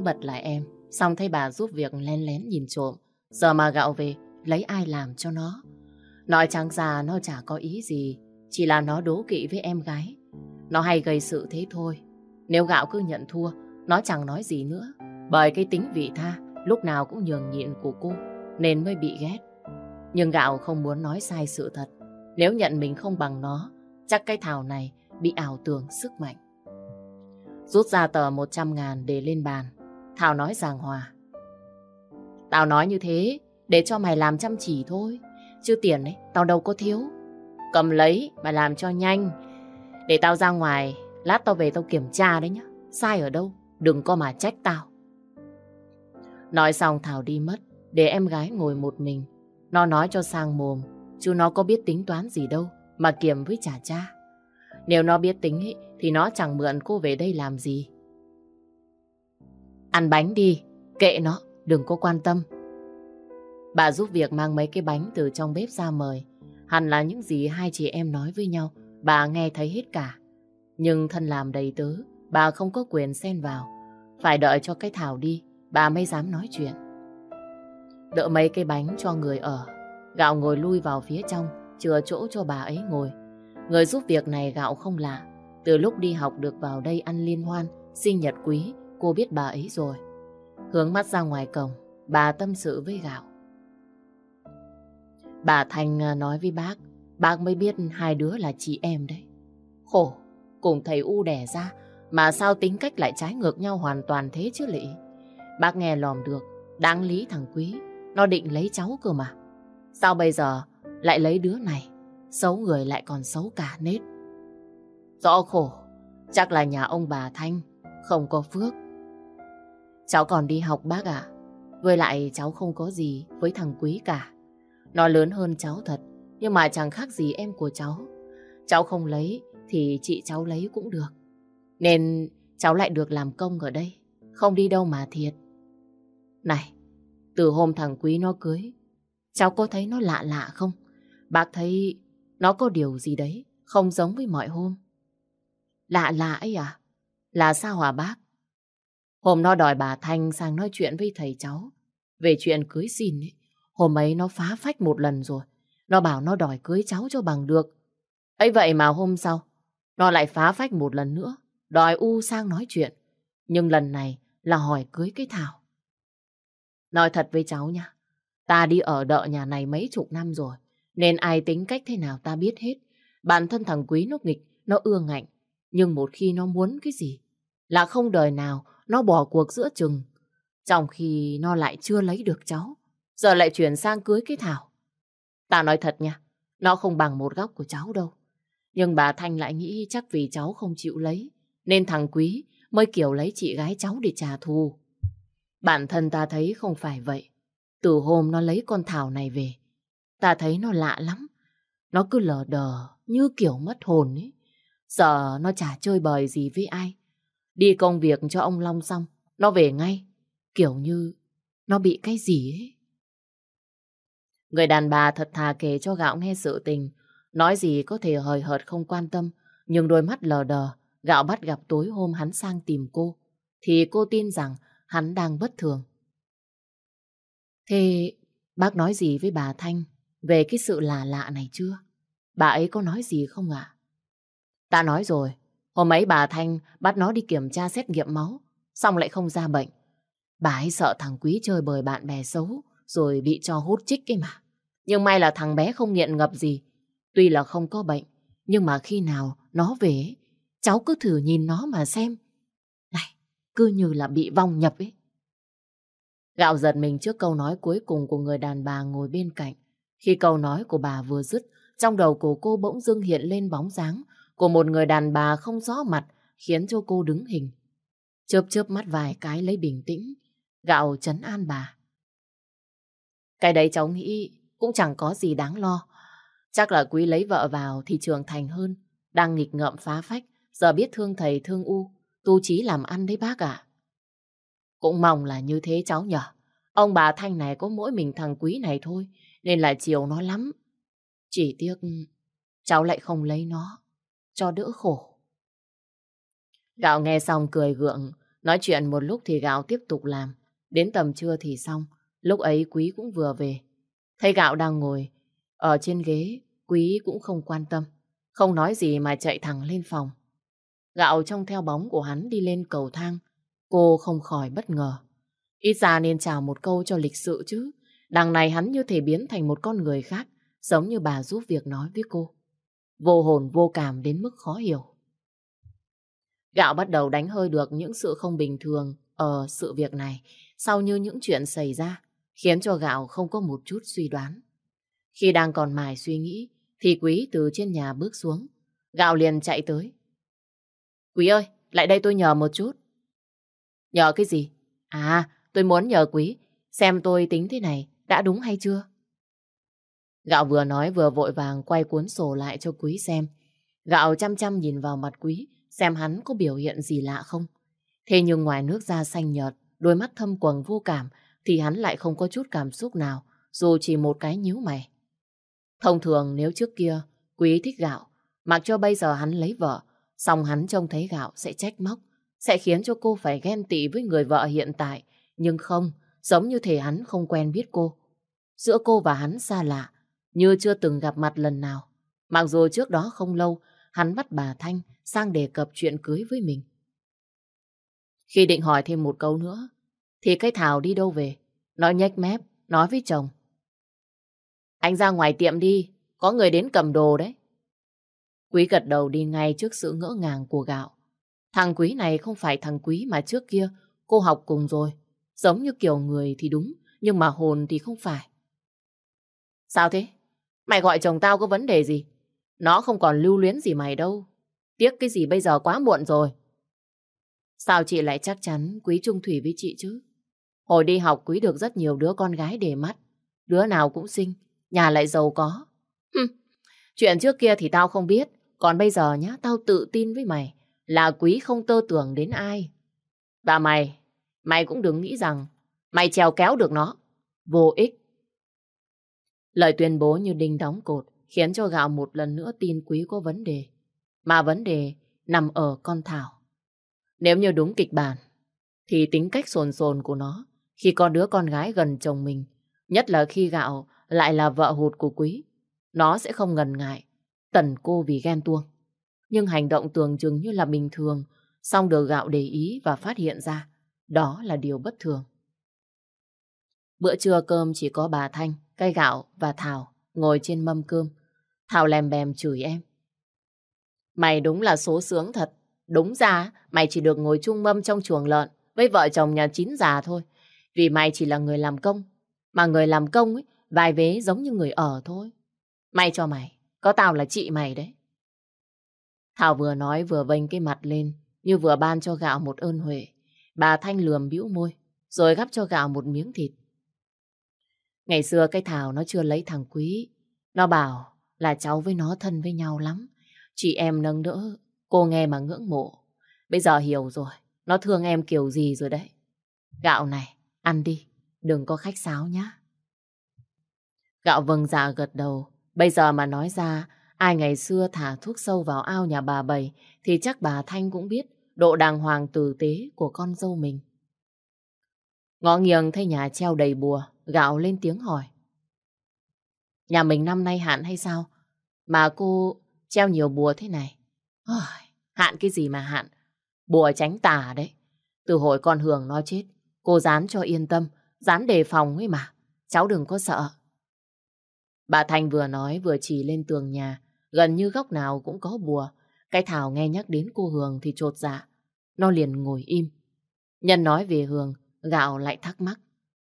bật lại em. Xong thấy bà giúp việc lén lén nhìn trộm. Giờ mà Gạo về, lấy ai làm cho nó? Nói trắng ra nó chả có ý gì. Chỉ là nó đố kỵ với em gái. Nó hay gây sự thế thôi. Nếu Gạo cứ nhận thua, nó chẳng nói gì nữa. Bởi cái tính vị tha, lúc nào cũng nhường nhịn của cô, nên mới bị ghét. Nhưng Gạo không muốn nói sai sự thật. Nếu nhận mình không bằng nó, chắc cái Thảo này bị ảo tưởng sức mạnh. Rút ra tờ 100.000 để lên bàn. Thảo nói giảng hòa. Tao nói như thế để cho mày làm chăm chỉ thôi. Chứ tiền ấy, tao đâu có thiếu. Cầm lấy mà làm cho nhanh. Để tao ra ngoài, lát tao về tao kiểm tra đấy nhá. Sai ở đâu, đừng có mà trách tao. Nói xong Thảo đi mất, để em gái ngồi một mình. Nó nói cho sang mồm, chứ nó có biết tính toán gì đâu mà kiềm với trả cha. Nếu nó biết tính ấy, thì nó chẳng mượn cô về đây làm gì. Ăn bánh đi, kệ nó, đừng có quan tâm. Bà giúp việc mang mấy cái bánh từ trong bếp ra mời. Hẳn là những gì hai chị em nói với nhau, bà nghe thấy hết cả. Nhưng thân làm đầy tớ, bà không có quyền xen vào. Phải đợi cho cái Thảo đi, bà mới dám nói chuyện. Đỡ mấy cái bánh cho người ở, Gạo ngồi lui vào phía trong, chừa chỗ cho bà ấy ngồi. Người giúp việc này Gạo không lạ. Từ lúc đi học được vào đây ăn liên hoan, sinh nhật quý, cô biết bà ấy rồi. Hướng mắt ra ngoài cổng, bà tâm sự với Gạo. Bà Thanh nói với bác mới biết hai đứa là chị em đấy. Khổ, cùng thầy U đẻ ra, mà sao tính cách lại trái ngược nhau hoàn toàn thế chứ lị. Bác nghe lòm được, đáng lý thằng Quý, nó định lấy cháu cơ mà. Sao bây giờ lại lấy đứa này, xấu người lại còn xấu cả nết. Rõ khổ, chắc là nhà ông bà Thanh không có phước. Cháu còn đi học bác ạ. Với lại cháu không có gì với thằng Quý cả. Nó lớn hơn cháu thật, nhưng mà chẳng khác gì em của cháu. Cháu không lấy thì chị cháu lấy cũng được. Nên cháu lại được làm công ở đây, không đi đâu mà thiệt. Này, từ hôm thằng Quý nó cưới, cháu có thấy nó lạ lạ không? Bác thấy nó có điều gì đấy không giống với mọi hôm. Lạ lạ ấy à? Là sao hả bác? Hôm nó đòi bà Thanh sang nói chuyện với thầy cháu về chuyện cưới xin ấy. Hôm ấy nó phá phách một lần rồi. Nó bảo nó đòi cưới cháu cho bằng được. Ấy vậy mà hôm sau nó lại phá phách một lần nữa, đòi U sang nói chuyện. Nhưng lần này là hỏi cưới cái Thảo. Nói thật với cháu nha, ta đi ở đợ nhà này mấy chục năm rồi, nên ai tính cách thế nào ta biết hết. Bản thân thằng Quý nó nghịch, nó ương ngạnh. Nhưng một khi nó muốn cái gì là không đời nào nó bỏ cuộc giữa chừng. Trong khi nó lại chưa lấy được cháu, giờ lại chuyển sang cưới cái Thảo. Ta nói thật nha, nó không bằng một góc của cháu đâu. Nhưng bà Thanh lại nghĩ chắc vì cháu không chịu lấy, nên thằng Quý mới kiểu lấy chị gái cháu để trả thù. Bản thân ta thấy không phải vậy. Từ hôm nó lấy con Thảo này về, ta thấy nó lạ lắm. Nó cứ lờ đờ như kiểu mất hồn ấy. Giờ nó chả chơi bời gì với ai. Đi công việc cho ông Long xong, nó về ngay. Kiểu như nó bị cái gì ấy. Người đàn bà thật thà kể cho Gạo nghe sự tình. Nói gì có thể hời hợt không quan tâm. Nhưng đôi mắt lờ đờ, Gạo bắt gặp tối hôm hắn sang tìm cô. Thì cô tin rằng hắn đang bất thường. Thế bác nói gì với bà Thanh về cái sự lạ lạ này chưa? Bà ấy có nói gì không ạ? Ta nói rồi, hôm ấy bà Thanh bắt nó đi kiểm tra xét nghiệm máu, xong lại không ra bệnh. Bà ấy sợ thằng Quý chơi bời bạn bè xấu, rồi bị cho hút chích ấy mà. Nhưng may là thằng bé không nghiện ngập gì. Tuy là không có bệnh, nhưng mà khi nào nó về, cháu cứ thử nhìn nó mà xem. Này, cứ như là bị vong nhập ấy. Gạo giật mình trước câu nói cuối cùng của người đàn bà ngồi bên cạnh. Khi câu nói của bà vừa dứt, trong đầu của cô bỗng dưng hiện lên bóng dáng của một người đàn bà không rõ mặt, khiến cho cô đứng hình. Chớp chớp mắt vài cái lấy bình tĩnh, Gạo trấn an bà. Cái đấy cháu nghĩ cũng chẳng có gì đáng lo. Chắc là Quý lấy vợ vào thì trưởng thành hơn, đang nghịch ngợm phá phách, giờ biết thương thầy thương U, tu chí làm ăn đấy bác ạ. Cũng mong là như thế cháu nhở. Ông bà Thanh này có mỗi mình thằng Quý này thôi, nên là chiều nó lắm. Chỉ tiếc cháu lại không lấy nó, cho đỡ khổ. Gạo nghe xong cười gượng, Nói chuyện một lúc thì Gạo tiếp tục làm. Đến tầm trưa thì xong. Lúc ấy Quý cũng vừa về. Thấy Gạo đang ngồi ở trên ghế, Quý cũng không quan tâm. Không nói gì mà chạy thẳng lên phòng. Gạo trông theo bóng của hắn đi lên cầu thang. Cô không khỏi bất ngờ. Ít ra nên chào một câu cho lịch sự chứ. Đằng này hắn như thể biến thành một con người khác, giống như bà giúp việc nói với cô. Vô hồn vô cảm đến mức khó hiểu. Gạo bắt đầu đánh hơi được những sự không bình thường ở sự việc này, sau như những chuyện xảy ra, khiến cho Gạo không có một chút suy đoán. Khi đang còn mải suy nghĩ, thì Quý từ trên nhà bước xuống. Gạo liền chạy tới. Quý ơi, lại đây tôi nhờ một chút. Nhờ cái gì? À, tôi muốn nhờ Quý, xem tôi tính thế này đã đúng hay chưa? Gạo vừa nói vừa vội vàng quay cuốn sổ lại cho Quý xem. Gạo chăm chăm nhìn vào mặt Quý, xem hắn có biểu hiện gì lạ không. Thế nhưng ngoài nước da xanh nhợt, đôi mắt thâm quầng vô cảm, thì hắn lại không có chút cảm xúc nào, dù chỉ một cái nhíu mày. Thông thường nếu trước kia Quý thích Gạo, mặc cho bây giờ hắn lấy vợ, xong hắn trông thấy Gạo sẽ trách móc, sẽ khiến cho cô phải ghen tị với người vợ hiện tại. Nhưng không, giống như thể hắn không quen biết cô. Giữa cô và hắn xa lạ, như chưa từng gặp mặt lần nào. Mặc dù trước đó không lâu, hắn bắt bà Thanh sang đề cập chuyện cưới với mình. Khi định hỏi thêm một câu nữa, thì cái Thảo đi đâu về? Nó nhếch mép, nói với chồng. Anh ra ngoài tiệm đi, có người đến cầm đồ đấy. Quý gật đầu đi ngay trước sự ngỡ ngàng của Gạo. Thằng Quý này không phải thằng Quý mà trước kia cô học cùng rồi. Giống như kiểu người thì đúng, nhưng mà hồn thì không phải. Sao thế? Mày gọi chồng tao có vấn đề gì? Nó không còn lưu luyến gì mày đâu. Tiếc cái gì bây giờ quá muộn rồi. Sao chị lại chắc chắn Quý chung thủy với chị chứ? Hồi đi học Quý được rất nhiều đứa con gái để mắt. Đứa nào cũng xinh, nhà lại giàu có. Chuyện trước kia thì tao không biết. Còn bây giờ nhá, tao tự tin với mày là Quý không tơ tưởng đến ai. Và mày cũng đừng nghĩ rằng mày trèo kéo được nó. Vô ích. Lời tuyên bố như đinh đóng cột khiến cho Gạo một lần nữa tin Quý có vấn đề. Mà vấn đề nằm ở con Thảo. Nếu như đúng kịch bản, thì tính cách sồn sồn của nó khi có đứa con gái gần chồng mình, nhất là khi Gạo lại là vợ hụt của Quý, nó sẽ không ngần ngại tẩn cô vì ghen tuông. Nhưng hành động tưởng chừng như là bình thường, song được Gạo để ý và phát hiện ra, đó là điều bất thường. Bữa trưa cơm chỉ có bà Thanh, cây Gạo và Thảo ngồi trên mâm cơm. Thảo lèm bèm chửi em. Mày đúng là số sướng thật. Đúng ra mày chỉ được ngồi chung mâm trong chuồng lợn với vợ chồng nhà chín già thôi. Vì mày chỉ là người làm công. Mà người làm công ấy, vai vế giống như người ở thôi. May cho mày, có tao là chị mày đấy. Thảo vừa nói vừa vênh cái mặt lên, như vừa ban cho Gạo một ơn huệ. Bà Thanh lườm bĩu môi, rồi gắp cho Gạo một miếng thịt. Ngày xưa cái Thảo nó chưa lấy thằng Quý. Nó bảo là cháu với nó thân với nhau lắm. Chị em nâng đỡ, cô nghe mà ngưỡng mộ. Bây giờ hiểu rồi, nó thương em kiểu gì rồi đấy. Gạo này, ăn đi, đừng có khách sáo nhá. Gạo vâng dạ gật đầu. Bây giờ mà nói ra, ai ngày xưa thả thuốc sâu vào ao nhà bà Bảy thì chắc bà Thanh cũng biết độ đàng hoàng tử tế của con dâu mình. Ngó nghiêng thấy nhà treo đầy bùa, Gạo lên tiếng hỏi. Nhà mình năm nay hạn hay sao? Mà cô treo nhiều bùa thế này. Ôi, hạn cái gì mà hạn? Bùa tránh tà đấy. Từ hồi con Hường nó chết, cô dán cho yên tâm, dán đề phòng ấy mà. Cháu đừng có sợ. Bà Thanh vừa nói vừa chỉ lên tường nhà, gần như góc nào cũng có bùa. Cái Thảo nghe nhắc đến cô Hường thì chột dạ. Nó liền ngồi im. Nhân nói về Hường, Gạo lại thắc mắc.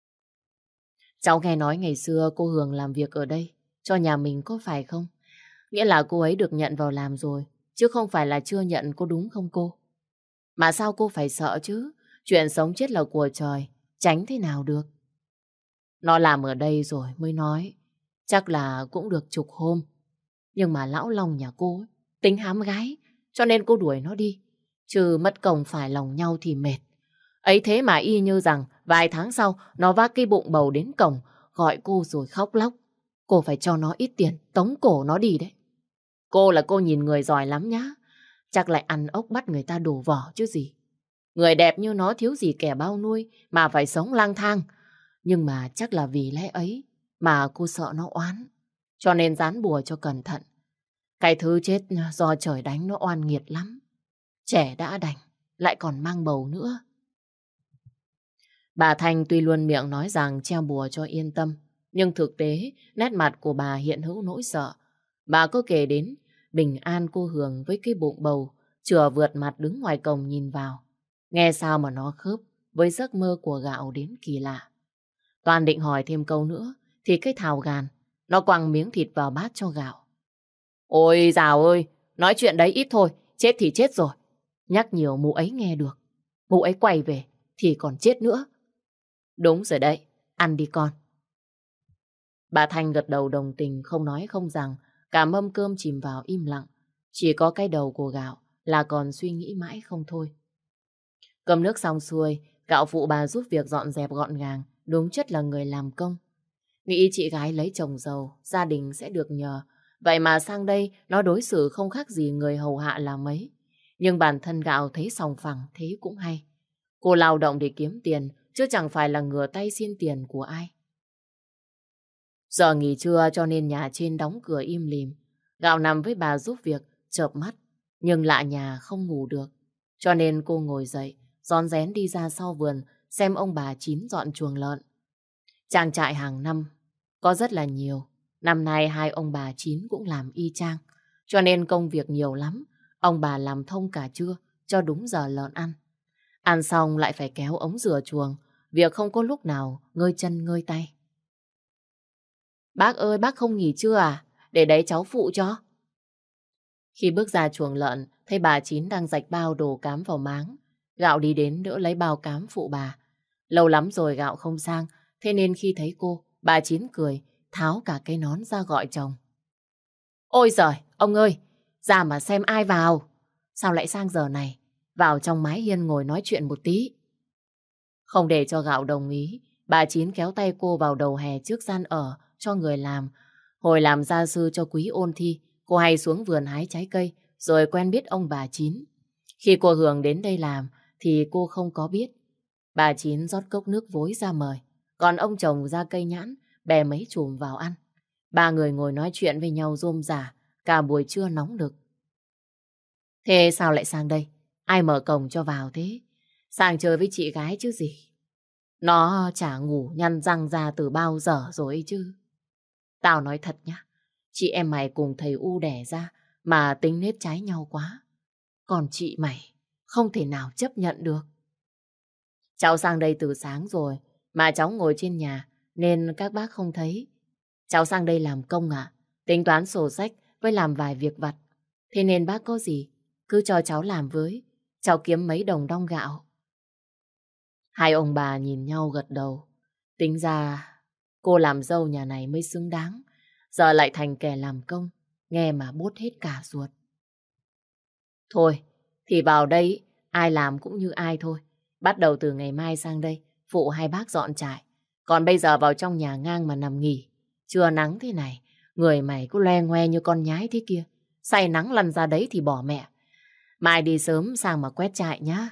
Cháu nghe nói ngày xưa cô Hường làm việc ở đây, cho nhà mình có phải không? Nghĩa là cô ấy được nhận vào làm rồi, chứ không phải là chưa nhận, có đúng không cô? Mà sao cô phải sợ chứ? Chuyện sống chết là của trời, tránh thế nào được? Nó làm ở đây rồi mới nói, chắc là cũng được chục hôm. Nhưng mà lão Long nhà cô ấy, tính hám gái, cho nên cô đuổi nó đi. Chứ mất công phải lòng nhau thì mệt. Ấy thế mà y như rằng vài tháng sau nó vác cái bụng bầu đến cổng, gọi cô rồi khóc lóc. Cô phải cho nó ít tiền, tống cổ nó đi đấy. Cô là cô nhìn người giỏi lắm nhá. Chắc lại ăn ốc bắt người ta đổ vỏ chứ gì. Người đẹp như nó thiếu gì kẻ bao nuôi mà phải sống lang thang. Nhưng mà chắc là vì lẽ ấy mà cô sợ nó oán. Cho nên dán bùa cho cẩn thận. Cái thứ chết do trời đánh nó oan nghiệt lắm. Trẻ đã đành, lại còn mang bầu nữa. Bà Thanh tuy luôn miệng nói rằng treo bùa cho yên tâm, nhưng thực tế nét mặt của bà hiện hữu nỗi sợ. Bà có kể đến bình an cô Hường với cái bụng bầu, chừa vượt mặt đứng ngoài cổng nhìn vào. Nghe sao mà nó khớp với giấc mơ của Gạo đến kỳ lạ. Toàn định hỏi thêm câu nữa, thì cái thào gàn, nó quăng miếng thịt vào bát cho Gạo. Ôi dào ơi, nói chuyện đấy ít thôi, chết thì chết rồi. Nhắc nhiều mụ ấy nghe được, mụ ấy quay về thì còn chết nữa. Đúng rồi đấy, ăn đi con. Bà Thanh gật đầu đồng tình, không nói không rằng, cả mâm cơm chìm vào im lặng. Chỉ có cái đầu của Gạo là còn suy nghĩ mãi không thôi. Cầm nước xong xuôi, Gạo phụ bà giúp việc dọn dẹp gọn gàng, đúng chất là người làm công. Nghĩ chị gái lấy chồng giàu, gia đình sẽ được nhờ. Vậy mà sang đây nó đối xử không khác gì người hầu hạ là mấy. Nhưng bản thân Gạo thấy sòng phẳng thế cũng hay. Cô lao động để kiếm tiền, chứ chẳng phải là ngửa tay xin tiền của ai. Giờ nghỉ trưa cho nên nhà trên đóng cửa im lìm. Gạo nằm với bà giúp việc, chợp mắt, nhưng lạ nhà không ngủ được. Cho nên cô ngồi dậy, rón rén đi ra sau vườn xem ông bà Chín dọn chuồng lợn. Trang trại hàng năm có rất là nhiều. Năm nay hai ông bà Chín cũng làm y chang. Cho nên công việc nhiều lắm. Ông bà làm thông cả trưa cho đúng giờ lợn ăn. Ăn xong lại phải kéo ống rửa chuồng. Việc không có lúc nào ngơi chân ngơi tay. Bác ơi, bác không nghỉ trưa à? Để đấy cháu phụ cho. Khi bước ra chuồng lợn, thấy bà Chín đang rạch bao đồ cám vào máng. Gạo đi đến đỡ lấy bao cám phụ bà. Lâu lắm rồi Gạo không sang, thế nên khi thấy cô, bà Chín cười, tháo cả cái nón ra gọi chồng. Ôi giời, ông ơi, ra mà xem ai vào. Sao lại sang giờ này? Vào trong mái hiên ngồi nói chuyện một tí. Không để cho Gạo đồng ý, bà Chín kéo tay cô vào đầu hè trước gian ở cho người làm. Hồi làm gia sư cho Quý ôn thi, cô hay xuống vườn hái trái cây, rồi quen biết ông bà Chín. Khi cô Hường đến đây làm, thì cô không có biết. Bà Chín rót cốc nước vối ra mời, còn ông chồng ra cây nhãn, bè mấy chùm vào ăn. Ba người ngồi nói chuyện với nhau rôm rả, cả buổi trưa nóng nực. Thế sao lại sang đây? Ai mở cổng cho vào thế? Sang chơi với chị gái chứ gì? Nó chả ngủ nhăn răng ra từ bao giờ rồi ấy chứ. Tao nói thật nhá, chị em mày cùng thầy U đẻ ra mà tính nết trái nhau quá. Còn chị mày không thể nào chấp nhận được. Cháu sang đây từ sáng rồi mà cháu ngồi trên nhà nên các bác không thấy. Cháu sang đây làm công à? Tính toán sổ sách với làm vài việc vặt. Thế nên bác có gì cứ cho cháu làm với. Cháu kiếm mấy đồng đong gạo. Hai ông bà nhìn nhau gật đầu. Tính ra cô làm dâu nhà này mới xứng đáng. Giờ lại thành kẻ làm công. Nghe mà buốt hết cả ruột. Thôi, thì vào đây ai làm cũng như ai thôi. Bắt đầu từ ngày mai sang đây, phụ hai bác dọn trại. Còn bây giờ vào trong nhà ngang mà nằm nghỉ. Trưa nắng thế này, người mày cứ loe ngoe như con nhái thế kia. Say nắng lăn ra đấy thì bỏ mẹ. Mai đi sớm sang mà quét trại nhá.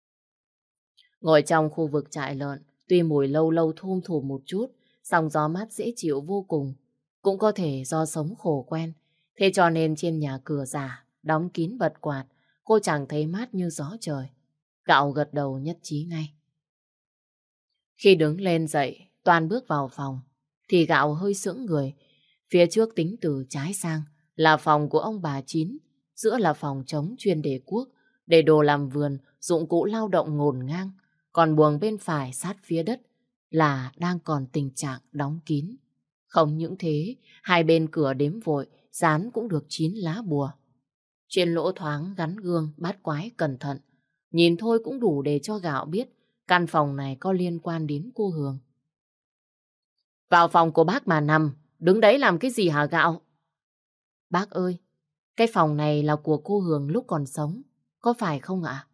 Ngồi trong khu vực trại lợn, tuy mùi lâu lâu thum thủm một chút, song gió mát dễ chịu vô cùng. Cũng có thể do sống khổ quen. Thế cho nên trên nhà cửa già, đóng kín bật quạt, cô chẳng thấy mát như gió trời. Gạo gật đầu nhất trí ngay. Khi đứng lên dậy, Toàn bước vào phòng, thì Gạo hơi sững người. Phía trước tính từ trái sang là phòng của ông bà Chín, giữa là phòng trống chuyên để cuốc, để đồ làm vườn, dụng cụ lao động ngổn ngang. Còn buồng bên phải sát phía đất là đang còn tình trạng đóng kín. Không những thế, hai bên cửa đếm vội, dán cũng được 9 lá bùa. Trên lỗ thoáng gắn gương bát quái cẩn thận. Nhìn thôi cũng đủ để cho Gạo biết căn phòng này có liên quan đến cô Hường. Vào phòng của bác mà nằm, đứng đấy làm cái gì hả Gạo? Bác ơi, cái phòng này là của cô Hường lúc còn sống, có phải không ạ?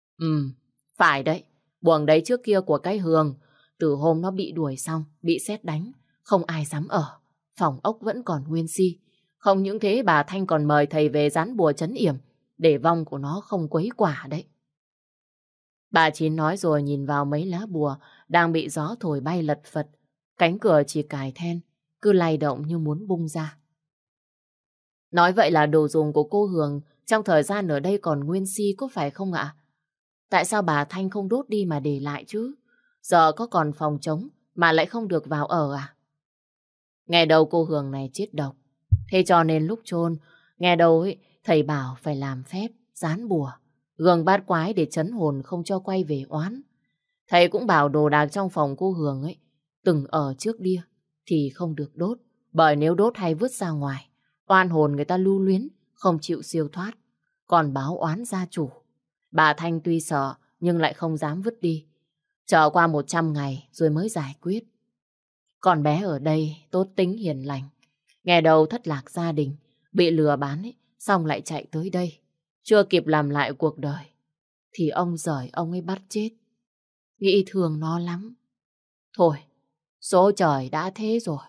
Phải đấy. Buồng đấy trước kia của cái Hường, từ hôm nó bị đuổi xong, bị sét đánh, không ai dám ở. Phòng ốc vẫn còn nguyên si. Không những thế bà Thanh còn mời thầy về dán bùa trấn yểm, để vong của nó không quấy quả đấy. Bà Chín nói rồi nhìn vào mấy lá bùa đang bị gió thổi bay lật phật. Cánh cửa chỉ cài then, cứ lay động như muốn bung ra. Nói vậy là đồ dùng của cô Hường trong thời gian ở đây còn nguyên si có phải không ạ? Tại sao bà Thanh không đốt đi mà để lại chứ? Giờ có còn phòng trống mà lại không được vào ở à? Nghe đâu cô Hường này chết độc. Thế cho nên lúc chôn, nghe đâu ấy, thầy bảo phải làm phép, dán bùa, gương bát quái để trấn hồn không cho quay về oán. Thầy cũng bảo đồ đạc trong phòng cô Hường ấy, từng ở trước kia thì không được đốt, bởi nếu đốt hay vứt ra ngoài, oan hồn người ta lưu luyến, không chịu siêu thoát, còn báo oán gia chủ. Bà Thanh tuy sợ nhưng lại không dám vứt đi. Chờ qua 100 ngày rồi mới giải quyết. Con bé ở đây tốt tính hiền lành, nghe đầu thất lạc gia đình, bị lừa bán ấy, xong lại chạy tới đây. Chưa kịp làm lại cuộc đời, thì ông giời ông ấy bắt chết. Nghĩ thương nó lắm. Thôi, số trời đã thế rồi.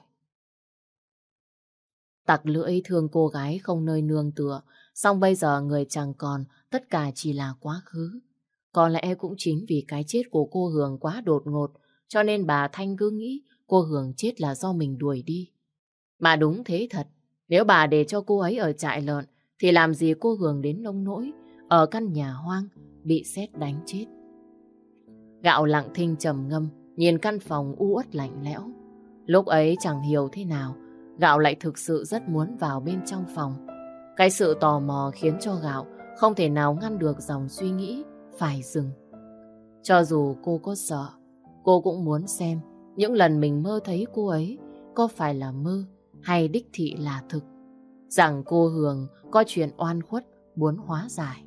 Tặc lưỡi thương cô gái không nơi nương tựa, xong bây giờ người chẳng còn, tất cả chỉ là quá khứ. Có lẽ cũng chính vì cái chết của cô Hường quá đột ngột, cho nên bà Thanh cứ nghĩ cô Hường chết là do mình đuổi đi. Mà đúng thế thật, nếu bà để cho cô ấy ở trại lợn, thì làm gì cô Hường đến nông nỗi, ở căn nhà hoang, bị sét đánh chết. Gạo lặng thinh trầm ngâm, nhìn căn phòng u uất lạnh lẽo. Lúc ấy chẳng hiểu thế nào, Gạo lại thực sự rất muốn vào bên trong phòng. Cái sự tò mò khiến cho Gạo không thể nào ngăn được dòng suy nghĩ phải dừng. Cho dù cô có sợ, cô cũng muốn xem những lần mình mơ thấy cô ấy có phải là mơ hay đích thị là thực. Rằng cô Hường có chuyện oan khuất muốn hóa giải.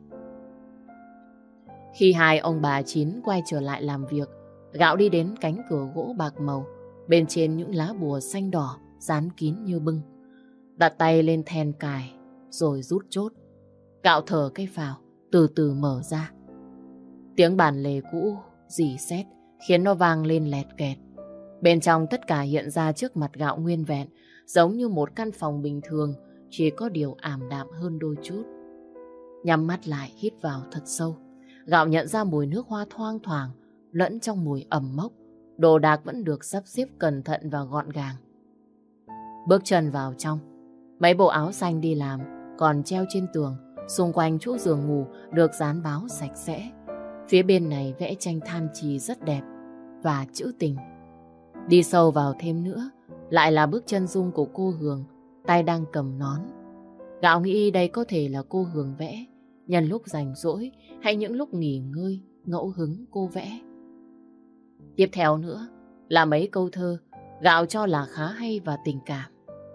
Khi hai ông bà Chín quay trở lại làm việc, Gạo đi đến cánh cửa gỗ bạc màu, bên trên những lá bùa xanh đỏ dán kín như bưng. Đặt tay lên then cài rồi rút chốt. Gạo thở cái phào, từ từ mở ra. Tiếng bản lề cũ rỉ sét khiến nó vang lên lẹt kẹt. Bên trong tất cả hiện ra trước mặt Gạo nguyên vẹn, giống như một căn phòng bình thường, chỉ có điều ảm đạm hơn đôi chút. Nhắm mắt lại hít vào thật sâu, Gạo nhận ra mùi nước hoa thoang thoảng lẫn trong mùi ẩm mốc. Đồ đạc vẫn được sắp xếp cẩn thận và gọn gàng. Bước chân vào trong, mấy bộ áo xanh đi làm còn treo trên tường, xung quanh chỗ giường ngủ được dán báo sạch sẽ. Phía bên này vẽ tranh than chì rất đẹp và trữ tình. Đi sâu vào thêm nữa, lại là bước chân dung của cô Hường, tay đang cầm nón. Gạo nghĩ đây có thể là cô Hường vẽ, nhân lúc rảnh rỗi hay những lúc nghỉ ngơi, ngẫu hứng cô vẽ. Tiếp theo nữa là mấy câu thơ Gạo cho là khá hay và tình cảm.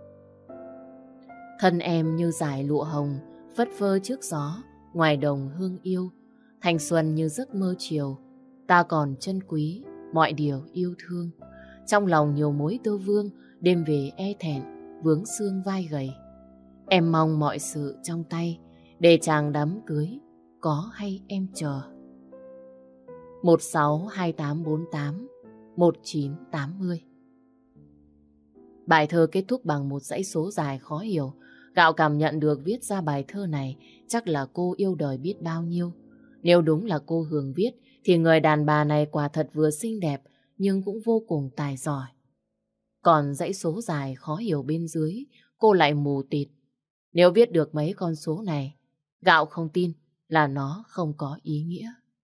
Thân em như dải lụa hồng, phất phơ trước gió, ngoài đồng hương yêu. Thanh xuân như giấc mơ chiều, ta còn trân quý mọi điều yêu thương. Trong lòng nhiều mối tơ vương, đêm về e thẹn, vướng xương vai gầy. Em mong mọi sự trong tay, để chàng đám cưới, có hay em chờ. 162848 1980. Bài thơ kết thúc bằng một dãy số dài khó hiểu. Gạo cảm nhận được viết ra bài thơ này chắc là cô yêu đời biết bao nhiêu. Nếu đúng là cô Hường viết thì người đàn bà này quả thật vừa xinh đẹp nhưng cũng vô cùng tài giỏi. Còn dãy số dài khó hiểu bên dưới cô lại mù tịt. Nếu viết được mấy con số này, Gạo không tin là nó không có ý nghĩa.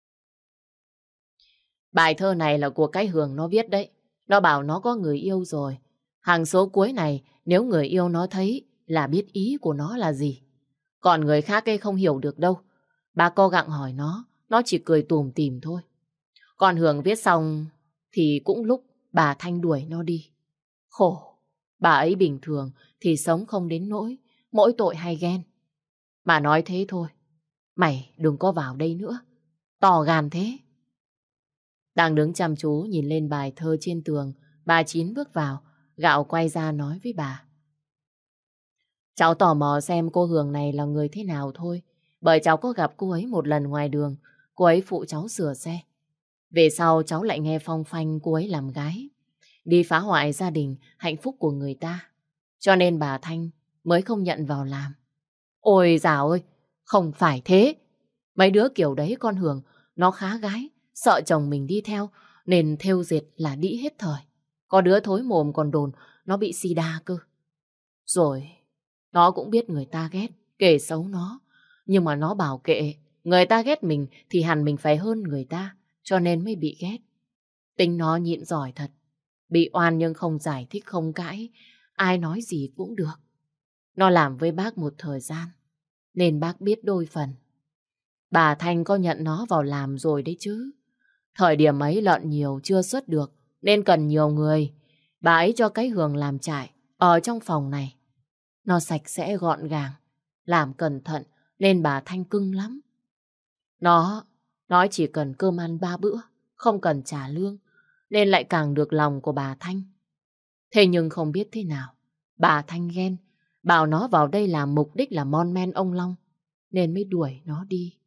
Bài thơ này là của cái Hường nó viết đấy. Nó bảo nó có người yêu rồi. Hàng số cuối này nếu người yêu nó thấy là biết ý của nó là gì. Còn người khác ấy không hiểu được đâu. Bà cô gặng hỏi nó chỉ cười tủm tỉm thôi. Còn Hường viết xong thì cũng lúc bà Thanh đuổi nó đi. Khổ, bà ấy bình thường thì sống không đến nỗi, mỗi tội hay ghen. Bà nói thế thôi, mày đừng có vào đây nữa, to gan thế. Đang đứng chăm chú nhìn lên bài thơ trên tường, bà Chín bước vào, Gạo quay ra nói với bà. Cháu tò mò xem cô Hường này là người thế nào thôi, bởi cháu có gặp cô ấy một lần ngoài đường, cô ấy phụ cháu sửa xe. Về sau cháu lại nghe phong phanh cô ấy làm gái, đi phá hoại gia đình, hạnh phúc của người ta. Cho nên bà Thanh mới không nhận vào làm. Ôi dào ơi, không phải thế. Mấy đứa kiểu đấy con Hường, nó khá gái, sợ chồng mình đi theo nên thêu dệt là đĩ hết thời. Có đứa thối mồm còn đồn nó bị sida cơ. Rồi nó cũng biết người ta ghét, kể xấu nó. Nhưng mà nó bảo kệ, người ta ghét mình thì hẳn mình phải hơn người ta, cho nên mới bị ghét. Tính nó nhịn giỏi thật. Bị oan nhưng không giải thích không cãi, ai nói gì cũng được. Nó làm với bác một thời gian, nên bác biết đôi phần. Bà Thanh có nhận nó vào làm rồi đấy chứ. Thời điểm ấy lợn nhiều chưa xuất được, nên cần nhiều người. Bà ấy cho cái Hường làm trại, ở trong phòng này. Nó sạch sẽ gọn gàng, làm cẩn thận, nên bà Thanh cưng lắm. Nó nói chỉ cần cơm ăn 3 bữa, không cần trả lương, nên lại càng được lòng của bà Thanh. Thế nhưng không biết thế nào, bà Thanh ghen, bảo nó vào đây làm mục đích là mon men ông Long, nên mới đuổi nó đi.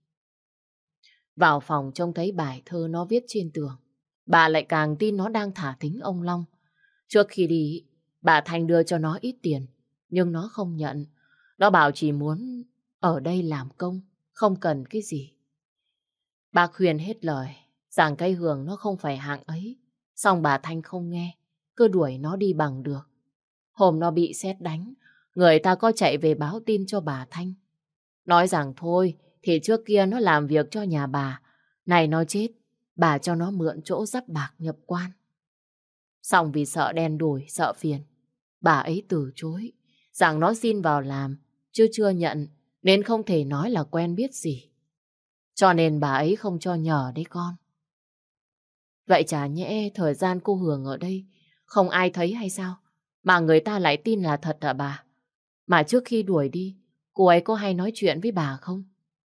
Vào phòng trông thấy bài thơ nó viết trên tường, bà lại càng tin nó đang thả thính ông Long. Trước khi đi, bà Thanh đưa cho nó ít tiền, nhưng nó không nhận. Nó bảo chỉ muốn ở đây làm công, không cần cái gì. Bà khuyên hết lời, rằng cây Hường nó không phải hạng ấy. Xong bà Thanh không nghe, cứ đuổi nó đi bằng được. Hôm nó bị sét đánh, người ta có chạy về báo tin cho bà Thanh. Nói rằng thôi, thì trước kia nó làm việc cho nhà bà. Này nó chết, bà cho nó mượn chỗ dắp bạc nhập quan. Xong vì sợ đen đủi, sợ phiền, bà ấy từ chối, rằng nó xin vào làm, chứ chưa nhận, nên không thể nói là quen biết gì. Cho nên bà ấy không cho nhờ đấy con. Vậy chả nhẽ thời gian cô Hường ở đây không ai thấy hay sao? Mà người ta lại tin là thật hả bà? Mà trước khi đuổi đi, cô ấy có hay nói chuyện với bà không?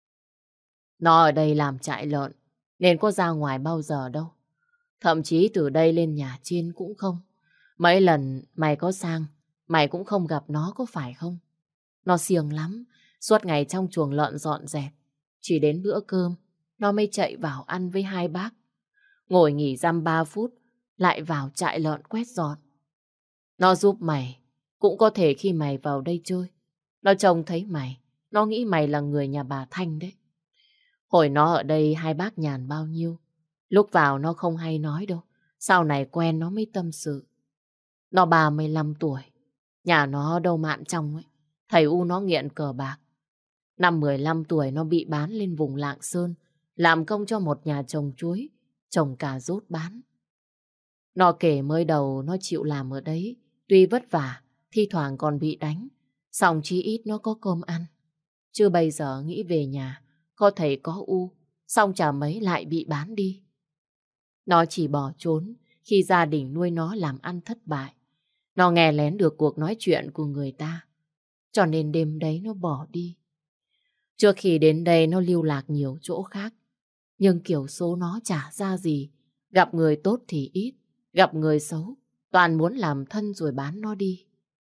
Nó ở đây làm trại lợn, nên có ra ngoài bao giờ đâu. Thậm chí từ đây lên nhà trên cũng không. Mấy lần mày có sang, mày cũng không gặp nó có phải không? Nó siêng lắm, suốt ngày trong chuồng lợn dọn dẹp. Chỉ đến bữa cơm, nó mới chạy vào ăn với hai bác. Ngồi nghỉ dăm 3 phút, lại vào trại lợn quét dọn. Nó giúp mày, cũng có thể khi mày vào đây chơi. Nó trông thấy mày, nó nghĩ mày là người nhà bà Thanh đấy. Hồi nó ở đây hai bác nhàn bao nhiêu. Lúc vào nó không hay nói đâu. Sau này quen nó mới tâm sự. Nó 35 tuổi. Nhà nó đâu mạn trong ấy. Thầy U nó nghiện cờ bạc. Năm 15 tuổi nó bị bán lên vùng Lạng Sơn. Làm công cho một nhà trồng chuối. Trồng cà rốt bán. Nó kể mới đầu nó chịu làm ở đấy. Tuy vất vả, thi thoảng còn bị đánh. Xong chí ít nó có cơm ăn. Chứ bây giờ nghĩ về nhà, có thầy có U, xong chả mấy lại bị bán đi. Nó chỉ bỏ trốn khi gia đình nuôi nó làm ăn thất bại. Nó nghe lén được cuộc nói chuyện của người ta, cho nên đêm đấy nó bỏ đi. Trước khi đến đây nó lưu lạc nhiều chỗ khác, nhưng kiểu số nó chả ra gì. Gặp người tốt thì ít, gặp người xấu, toàn muốn làm thân rồi bán nó đi.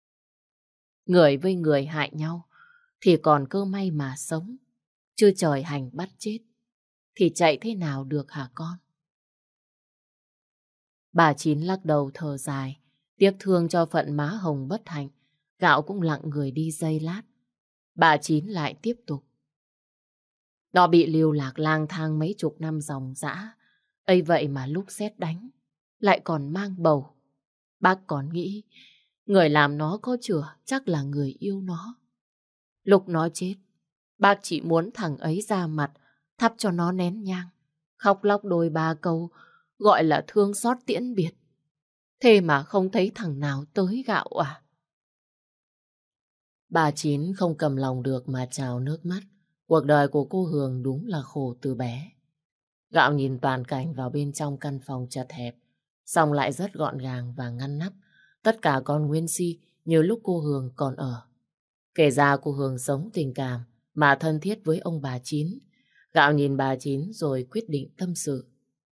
Người với người hại nhau, thì còn cơ may mà sống. Chứ trời hành bắt chết, thì chạy thế nào được hả con? Bà Chín lắc đầu thở dài, tiếc thương cho phận má Hồng bất hạnh. Gạo cũng lặng người đi giây lát. Bà Chín lại tiếp tục. Nó bị lưu lạc lang thang mấy chục năm dòng dã. Ấy vậy mà lúc sét đánh, lại còn mang bầu. Bác còn nghĩ, người làm nó có chửa chắc là người yêu nó. Lúc nó chết, bác chỉ muốn thằng ấy ra mặt, thắp cho nó nén nhang, khóc lóc đôi ba câu, gọi là thương xót tiễn biệt. Thế mà không thấy thằng nào tới Gạo à? Bà Chín không cầm lòng được mà trào nước mắt. Cuộc đời của cô Hường đúng là khổ từ bé. Gạo nhìn toàn cảnh vào bên trong căn phòng chật hẹp, xong lại rất gọn gàng và ngăn nắp. Tất cả còn nguyên si như lúc cô Hường còn ở. Kể ra cô Hường sống tình cảm mà thân thiết với ông bà Chín. Gạo nhìn bà Chín rồi quyết định tâm sự.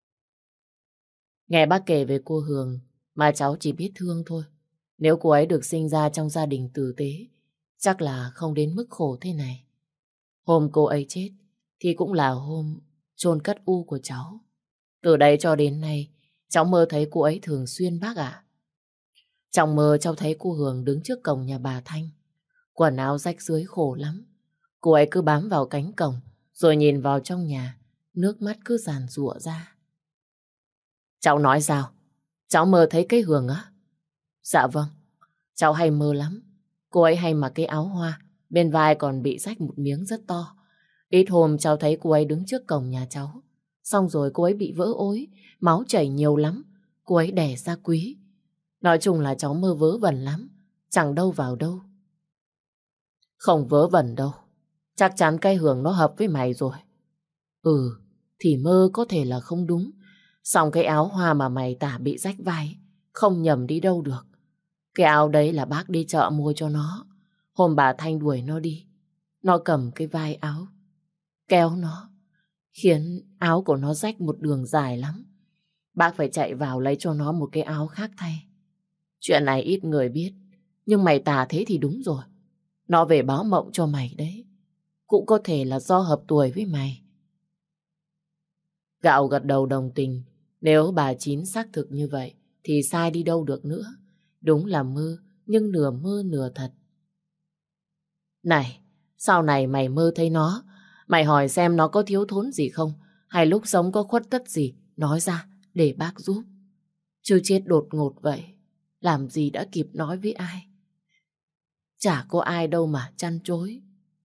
Nghe bác kể về cô Hường mà cháu chỉ biết thương thôi. Nếu cô ấy được sinh ra trong gia đình tử tế, chắc là không đến mức khổ thế này. Hôm cô ấy chết thì cũng là hôm chôn cất U của cháu. Từ đấy cho đến nay, cháu mơ thấy cô ấy thường xuyên bác ạ. Trong mơ cháu thấy cô Hường đứng trước cổng nhà bà Thanh. Quần áo rách rưới khổ lắm. Cô ấy cứ bám vào cánh cổng rồi nhìn vào trong nhà, nước mắt cứ giàn giụa ra. Cháu nói sao? Cháu mơ thấy cái Hường á? Dạ vâng, cháu hay mơ lắm. Cô ấy hay mặc cái áo hoa, bên vai còn bị rách một miếng rất to. Ít hôm cháu thấy cô ấy đứng trước cổng nhà cháu. Xong rồi cô ấy bị vỡ ối, máu chảy nhiều lắm. Cô ấy đẻ ra Quý. Nói chung là cháu mơ vớ vẩn lắm, chẳng đâu vào đâu. Không vớ vẩn đâu. Chắc chắn cái Hường nó hợp với mày rồi. Ừ, thì mơ có thể là không đúng. Xong cái áo hoa mà mày tả bị rách vai, không nhầm đi đâu được. Cái áo đấy là bác đi chợ mua cho nó. Hôm bà Thanh đuổi nó đi, nó cầm cái vai áo, kéo nó, khiến áo của nó rách một đường dài lắm. Bác phải chạy vào lấy cho nó một cái áo khác thay. Chuyện này ít người biết, nhưng mày tả thế thì đúng rồi. Nó về báo mộng cho mày đấy. Cũng có thể là do hợp tuổi với mày. Gạo gật đầu đồng tình. Nếu bà Chín xác thực như vậy thì sai đi đâu được nữa. Đúng là mơ, nhưng nửa mơ nửa thật. Này, sau này mày mơ thấy nó, mày hỏi xem nó có thiếu thốn gì không, hay lúc sống có khuất tất gì, nói ra để bác giúp. Chứ chết đột ngột vậy, làm gì đã kịp nói với ai. Chả có ai đâu mà chăn chối.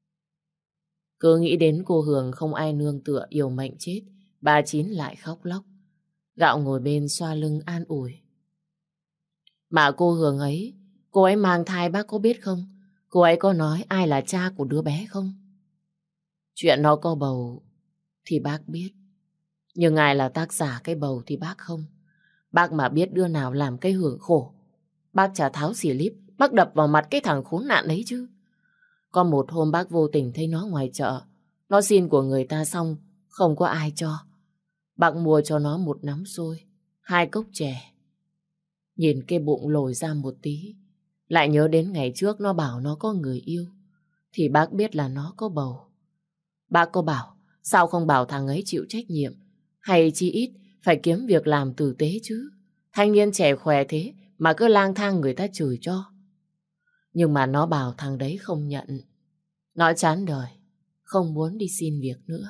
Cứ nghĩ đến cô Hường không ai nương tựa yêu mệnh chết, bà Chín lại khóc lóc. Gạo ngồi bên xoa lưng an ủi. Mà cô Hường ấy, cô ấy mang thai bác có biết không? Cô ấy có nói ai là cha của đứa bé không? Chuyện nó có bầu thì bác biết. Nhưng ai là tác giả cái bầu thì bác không. Bác mà biết đứa nào làm cái Hường khổ, bác chả tháo xì líp, bác đập vào mặt cái thằng khốn nạn ấy chứ. Có một hôm bác vô tình thấy nó ngoài chợ. Nó xin của người ta xong, không có ai cho. Bác mua cho nó một nắm xôi, 2 cốc chè. Nhìn cái bụng lồi ra một tí, lại nhớ đến ngày trước nó bảo nó có người yêu, thì bác biết là nó có bầu. Bác có bảo, sao không bảo thằng ấy chịu trách nhiệm, hay chi ít phải kiếm việc làm tử tế chứ. Thanh niên trẻ khỏe thế mà cứ lang thang người ta chửi cho. Nhưng mà nó bảo thằng đấy không nhận. Nó chán đời, không muốn đi xin việc nữa.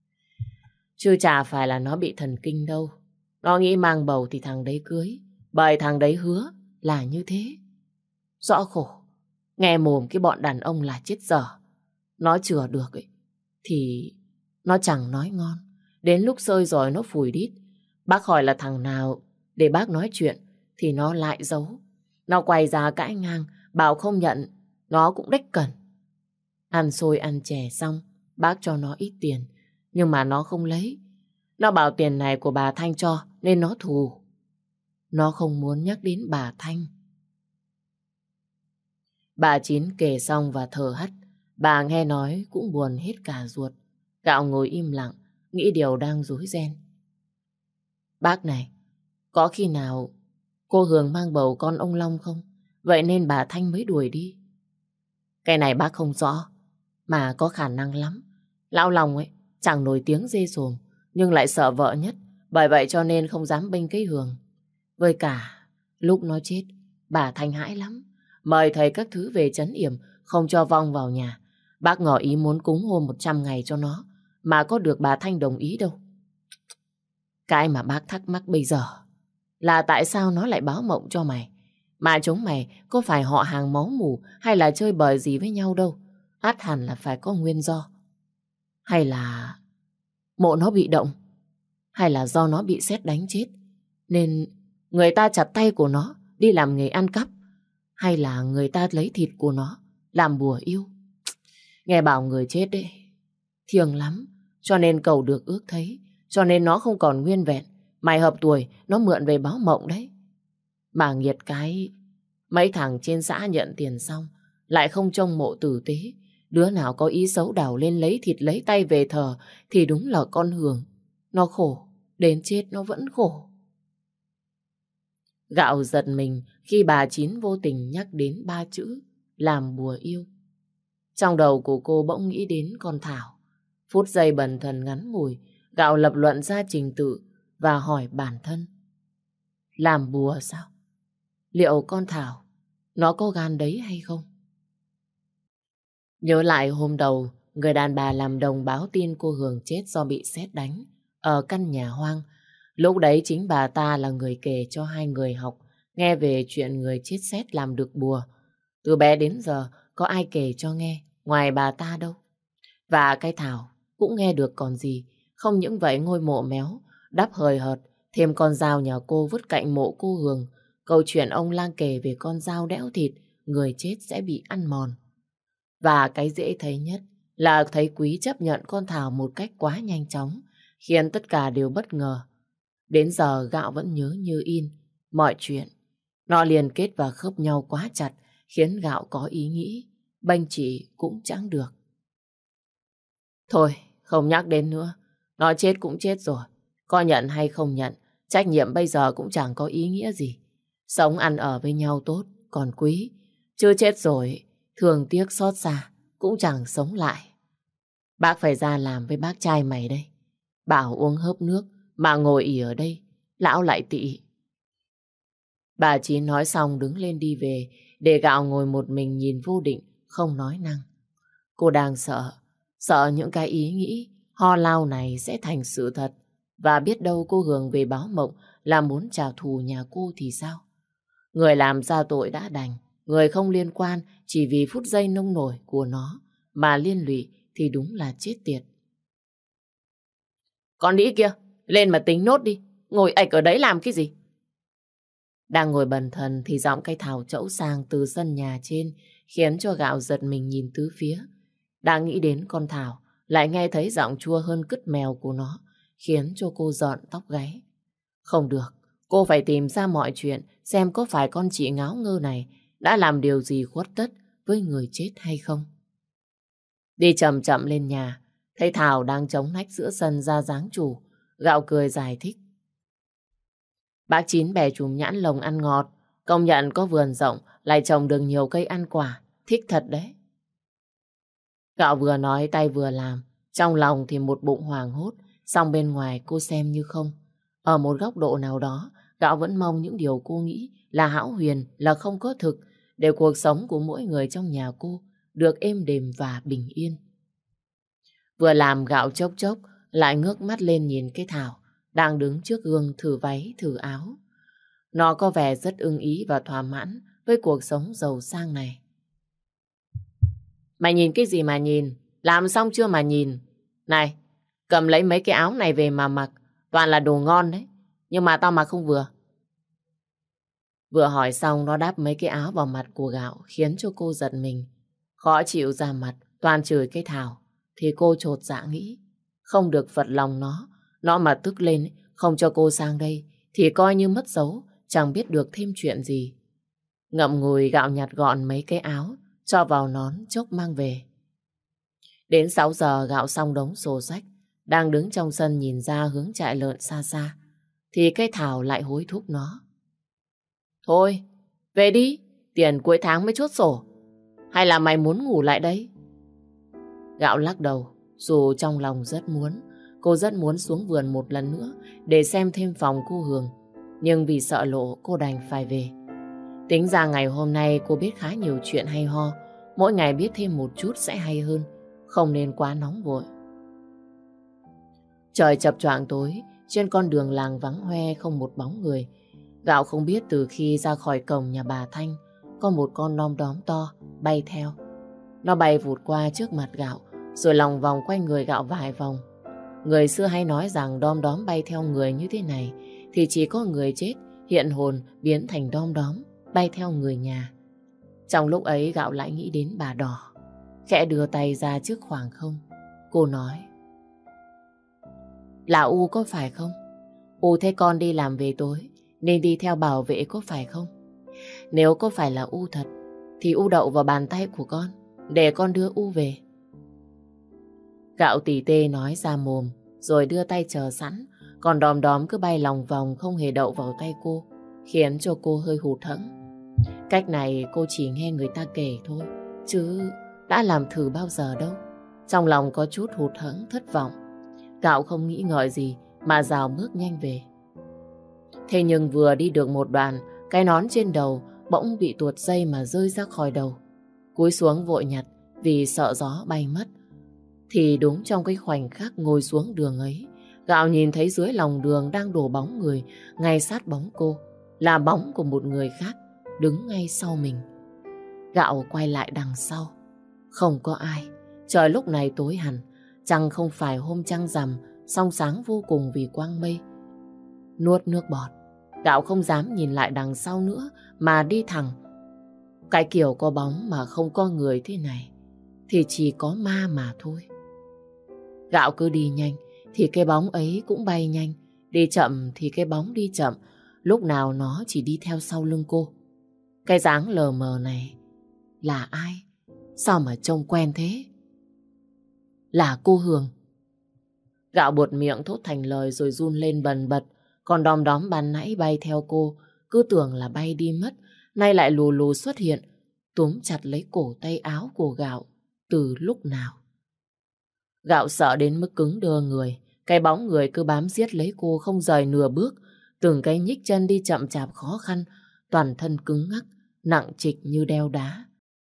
Chứ chả phải là nó bị thần kinh đâu. Nó nghĩ mang bầu thì thằng đấy cưới, bởi thằng đấy hứa là như thế. Rõ khổ, nghe mồm cái bọn đàn ông là chết dở. Nó chừa được ấy, thì nó chẳng nói ngon. Đến lúc sơi rồi nó phủi đít. Bác hỏi là thằng nào để bác nói chuyện, thì nó lại giấu. Nó quay ra cãi ngang, bảo không nhận, nó cũng đếch cần. Ăn xôi ăn chè xong, bác cho nó ít tiền, nhưng mà nó không lấy. Nó bảo tiền này của bà Thanh cho nên nó thù. Nó không muốn nhắc đến bà Thanh. Bà Chín kể xong và thở hắt. Bà nghe nói cũng buồn hết cả ruột. Gạo ngồi im lặng, nghĩ điều đang rối ren. Bác này, có khi nào cô Hường mang bầu con ông Long không? Vậy nên bà Thanh mới đuổi đi. Cái này bác không rõ, mà có khả năng lắm. Lão Long ấy, chẳng nổi tiếng dê sồm, nhưng lại sợ vợ nhất. Bởi vậy cho nên không dám bênh cái Hường. Với cả, lúc nó chết, bà Thanh hãi lắm. Mời thầy các thứ về trấn yểm, không cho vong vào nhà. Bác ngỏ ý muốn cúng hôm 100 ngày cho nó, mà có được bà Thanh đồng ý đâu. Cái mà bác thắc mắc bây giờ là tại sao nó lại báo mộng cho mày. Mà chúng mày có phải họ hàng máu mủ hay là chơi bời gì với nhau đâu. Ắt hẳn là phải có nguyên do. Hay là mộ nó bị động, hay là do nó bị sét đánh chết nên người ta chặt tay của nó đi làm nghề ăn cắp, hay là người ta lấy thịt của nó làm bùa yêu. Nghe bảo người chết đấy thiêng lắm, cho nên cầu được ước thấy, cho nên nó không còn nguyên vẹn. Mày hợp tuổi, nó mượn về báo mộng đấy. Mà nghiệt cái, mấy thằng trên xã nhận tiền xong lại không trông mộ tử tế. Đứa nào có ý xấu đào lên lấy thịt lấy tay về thờ thì đúng là con Hường. Nó khổ, đến chết nó vẫn khổ. Gạo giật mình khi bà Chín vô tình nhắc đến 3 chữ làm bùa yêu. Trong đầu của cô bỗng nghĩ đến con Thảo. Phút giây bần thần ngắn ngủi, Gạo lập luận ra trình tự và hỏi bản thân. Làm bùa sao? Liệu con Thảo nó có gan đấy hay không? Nhớ lại hôm đầu, người đàn bà làm đồng báo tin cô Hường chết do bị sét đánh ở căn nhà hoang. Lúc đấy chính bà ta là người kể cho hai người học nghe về chuyện người chết sét làm được bùa. Từ bé đến giờ có ai kể cho nghe ngoài bà ta đâu. Và cái Thảo cũng nghe được còn gì. Không những vậy ngôi mộ méo, đắp hời hợt, thêm con dao nhà cô vứt cạnh mộ cô Hường. Câu chuyện ông lang kể về con dao đẽo thịt, người chết sẽ bị ăn mòn. Và cái dễ thấy nhất là thấy Quý chấp nhận con Thảo một cách quá nhanh chóng, khiến tất cả đều bất ngờ. Đến giờ Gạo vẫn nhớ như in mọi chuyện. Nó liên kết và khớp nhau quá chặt, khiến Gạo có ý nghĩ bênh chỉ cũng chẳng được. Thôi, không nhắc đến nữa. Nó chết cũng chết rồi. Có nhận hay không nhận, trách nhiệm bây giờ cũng chẳng có ý nghĩa gì. Sống ăn ở với nhau tốt, còn Quý. Chưa chết rồi, thương tiếc xót xa, cũng chẳng sống lại. Bác phải ra làm với bác trai mày đây. Bảo uống hớp nước, mà ngồi ỉ ở đây, lão lại tị. Bà Chín nói xong đứng lên đi về, để Gạo ngồi một mình nhìn vô định, không nói năng. Cô đang sợ những cái ý nghĩ ho lao này sẽ thành sự thật. Và biết đâu cô Hường về báo mộng là muốn trả thù nhà cô thì sao? Người làm ra tội đã đành, người không liên quan chỉ vì phút giây nông nổi của nó mà liên lụy thì đúng là chết tiệt. Con đĩ kia, lên mà tính nốt đi, ngồi ạch ở đấy làm cái gì? Đang ngồi bần thần thì giọng cây Thảo trẫu sang từ sân nhà trên khiến cho Gạo giật mình nhìn tứ phía. Đang nghĩ đến con Thảo, lại nghe thấy giọng chua hơn cứt mèo của nó, khiến cho cô rợn tóc gáy. Không được, cô phải tìm ra mọi chuyện xem có phải con chị ngáo ngơ này đã làm điều gì khuất tất với người chết hay không. Đi chậm chậm lên nhà, thấy Thảo đang chống nách giữa sân ra dáng chủ, Gạo cười giải thích. Bác Chín bè chùm nhãn lồng ăn ngọt, công nhận có vườn rộng, lại trồng được nhiều cây ăn quả, thích thật đấy. Gạo vừa nói tay vừa làm, trong lòng thì một bụng hoảng hốt, song bên ngoài cô xem như không. Ở một góc độ nào đó, Gạo vẫn mong những điều cô nghĩ là hão huyền, là không có thực, để cuộc sống của mỗi người trong nhà cô được êm đềm và bình yên. Vừa làm Gạo chốc chốc, lại ngước mắt lên nhìn cái Thảo, đang đứng trước gương thử váy, thử áo. Nó có vẻ rất ưng ý và thỏa mãn với cuộc sống giàu sang này. Mày nhìn cái gì mà nhìn? Làm xong chưa mà nhìn? Này, cầm lấy mấy cái áo này về mà mặc. Toàn là đồ ngon đấy. Nhưng mà tao mặc không vừa. Vừa hỏi xong nó đáp mấy cái áo vào mặt của Gạo khiến cho cô giật mình. Khó chịu ra mặt, toàn chửi cái Thảo. Thì cô chột dạ nghĩ. Không được phật lòng nó mà tức lên, không cho cô sang đây thì coi như mất dấu, chẳng biết được thêm chuyện gì. Ngậm ngùi Gạo nhặt gọn mấy cái áo, cho vào nón chốc mang về. Đến 6 giờ Gạo xong đống sổ sách, đang đứng trong sân nhìn ra hướng trại lợn xa xa, thì cái Thảo lại hối thúc nó. Thôi, về đi, tiền cuối tháng mới chốt sổ. Hay là mày muốn ngủ lại đây? Gạo lắc đầu, dù trong lòng rất muốn, cô rất muốn xuống vườn một lần nữa để xem thêm phòng cô Hường. Nhưng vì sợ lộ cô đành phải về. Tính ra ngày hôm nay cô biết khá nhiều chuyện hay ho. Mỗi ngày biết thêm một chút sẽ hay hơn. Không nên quá nóng vội. Trời chập choạng tối, trên con đường làng vắng hoe không một bóng người. Gạo không biết từ khi ra khỏi cổng nhà bà Thanh, có một con đom đóm to bay theo. Nó bay vụt qua trước mặt Gạo, rồi lòng vòng quanh người Gạo vài vòng. Người xưa hay nói rằng đom đóm bay theo người như thế này thì chỉ có người chết hiện hồn biến thành đom đóm bay theo người nhà. Trong lúc ấy Gạo lại nghĩ đến bà Đỏ, khẽ đưa tay ra trước khoảng không. Cô nói: Là U có phải không? U thấy con đi làm về tối nên đi theo bảo vệ có phải không? Nếu có phải là U thật thì U đậu vào bàn tay của con để con đưa U về. Gạo tỉ tê nói ra mồm rồi đưa tay chờ sẵn, còn đom đóm cứ bay lòng vòng không hề đậu vào tay cô, khiến cho cô hơi hụt hẫng. Cách này cô chỉ nghe người ta kể thôi, chứ đã làm thử bao giờ đâu. Trong lòng có chút hụt hẫng, thất vọng. Gạo không nghĩ ngợi gì mà rào bước nhanh về. Thế nhưng vừa đi được một đoạn, cái nón trên đầu bỗng bị tuột dây mà rơi ra khỏi đầu. Cúi xuống vội nhặt vì sợ gió bay mất. Thì đúng trong cái khoảnh khắc ngồi xuống đường ấy Gạo nhìn thấy dưới lòng đường đang đổ bóng người ngay sát bóng cô, là bóng của một người khác đứng ngay sau mình. Gạo quay lại đằng sau. Không có ai. Trời lúc này tối hẳn. Trăng không phải hôm trăng rằm, song sáng vô cùng vì quang mây. Nuốt nước bọt, Gạo không dám nhìn lại đằng sau nữa mà đi thẳng. Cái kiểu có bóng mà không có người thế này thì chỉ có ma mà thôi. Gạo cứ đi nhanh thì cái bóng ấy cũng bay nhanh, đi chậm thì cái bóng đi chậm, lúc nào nó chỉ đi theo sau lưng cô. Cái dáng lờ mờ này là ai? Sao mà trông quen thế? Là cô Hường. Gạo buột miệng thốt thành lời rồi run lên bần bật. Còn đom đóm ban nãy bay theo cô, cứ tưởng là bay đi mất, nay lại lù lù xuất hiện, túm chặt lấy cổ tay áo của Gạo. Từ lúc nào? Gạo sợ đến mức cứng đơ người. Cái bóng người cứ bám giết lấy cô không rời nửa bước. Từng cái nhích chân đi chậm chạp khó khăn, toàn thân cứng ngắc, nặng trịch như đeo đá.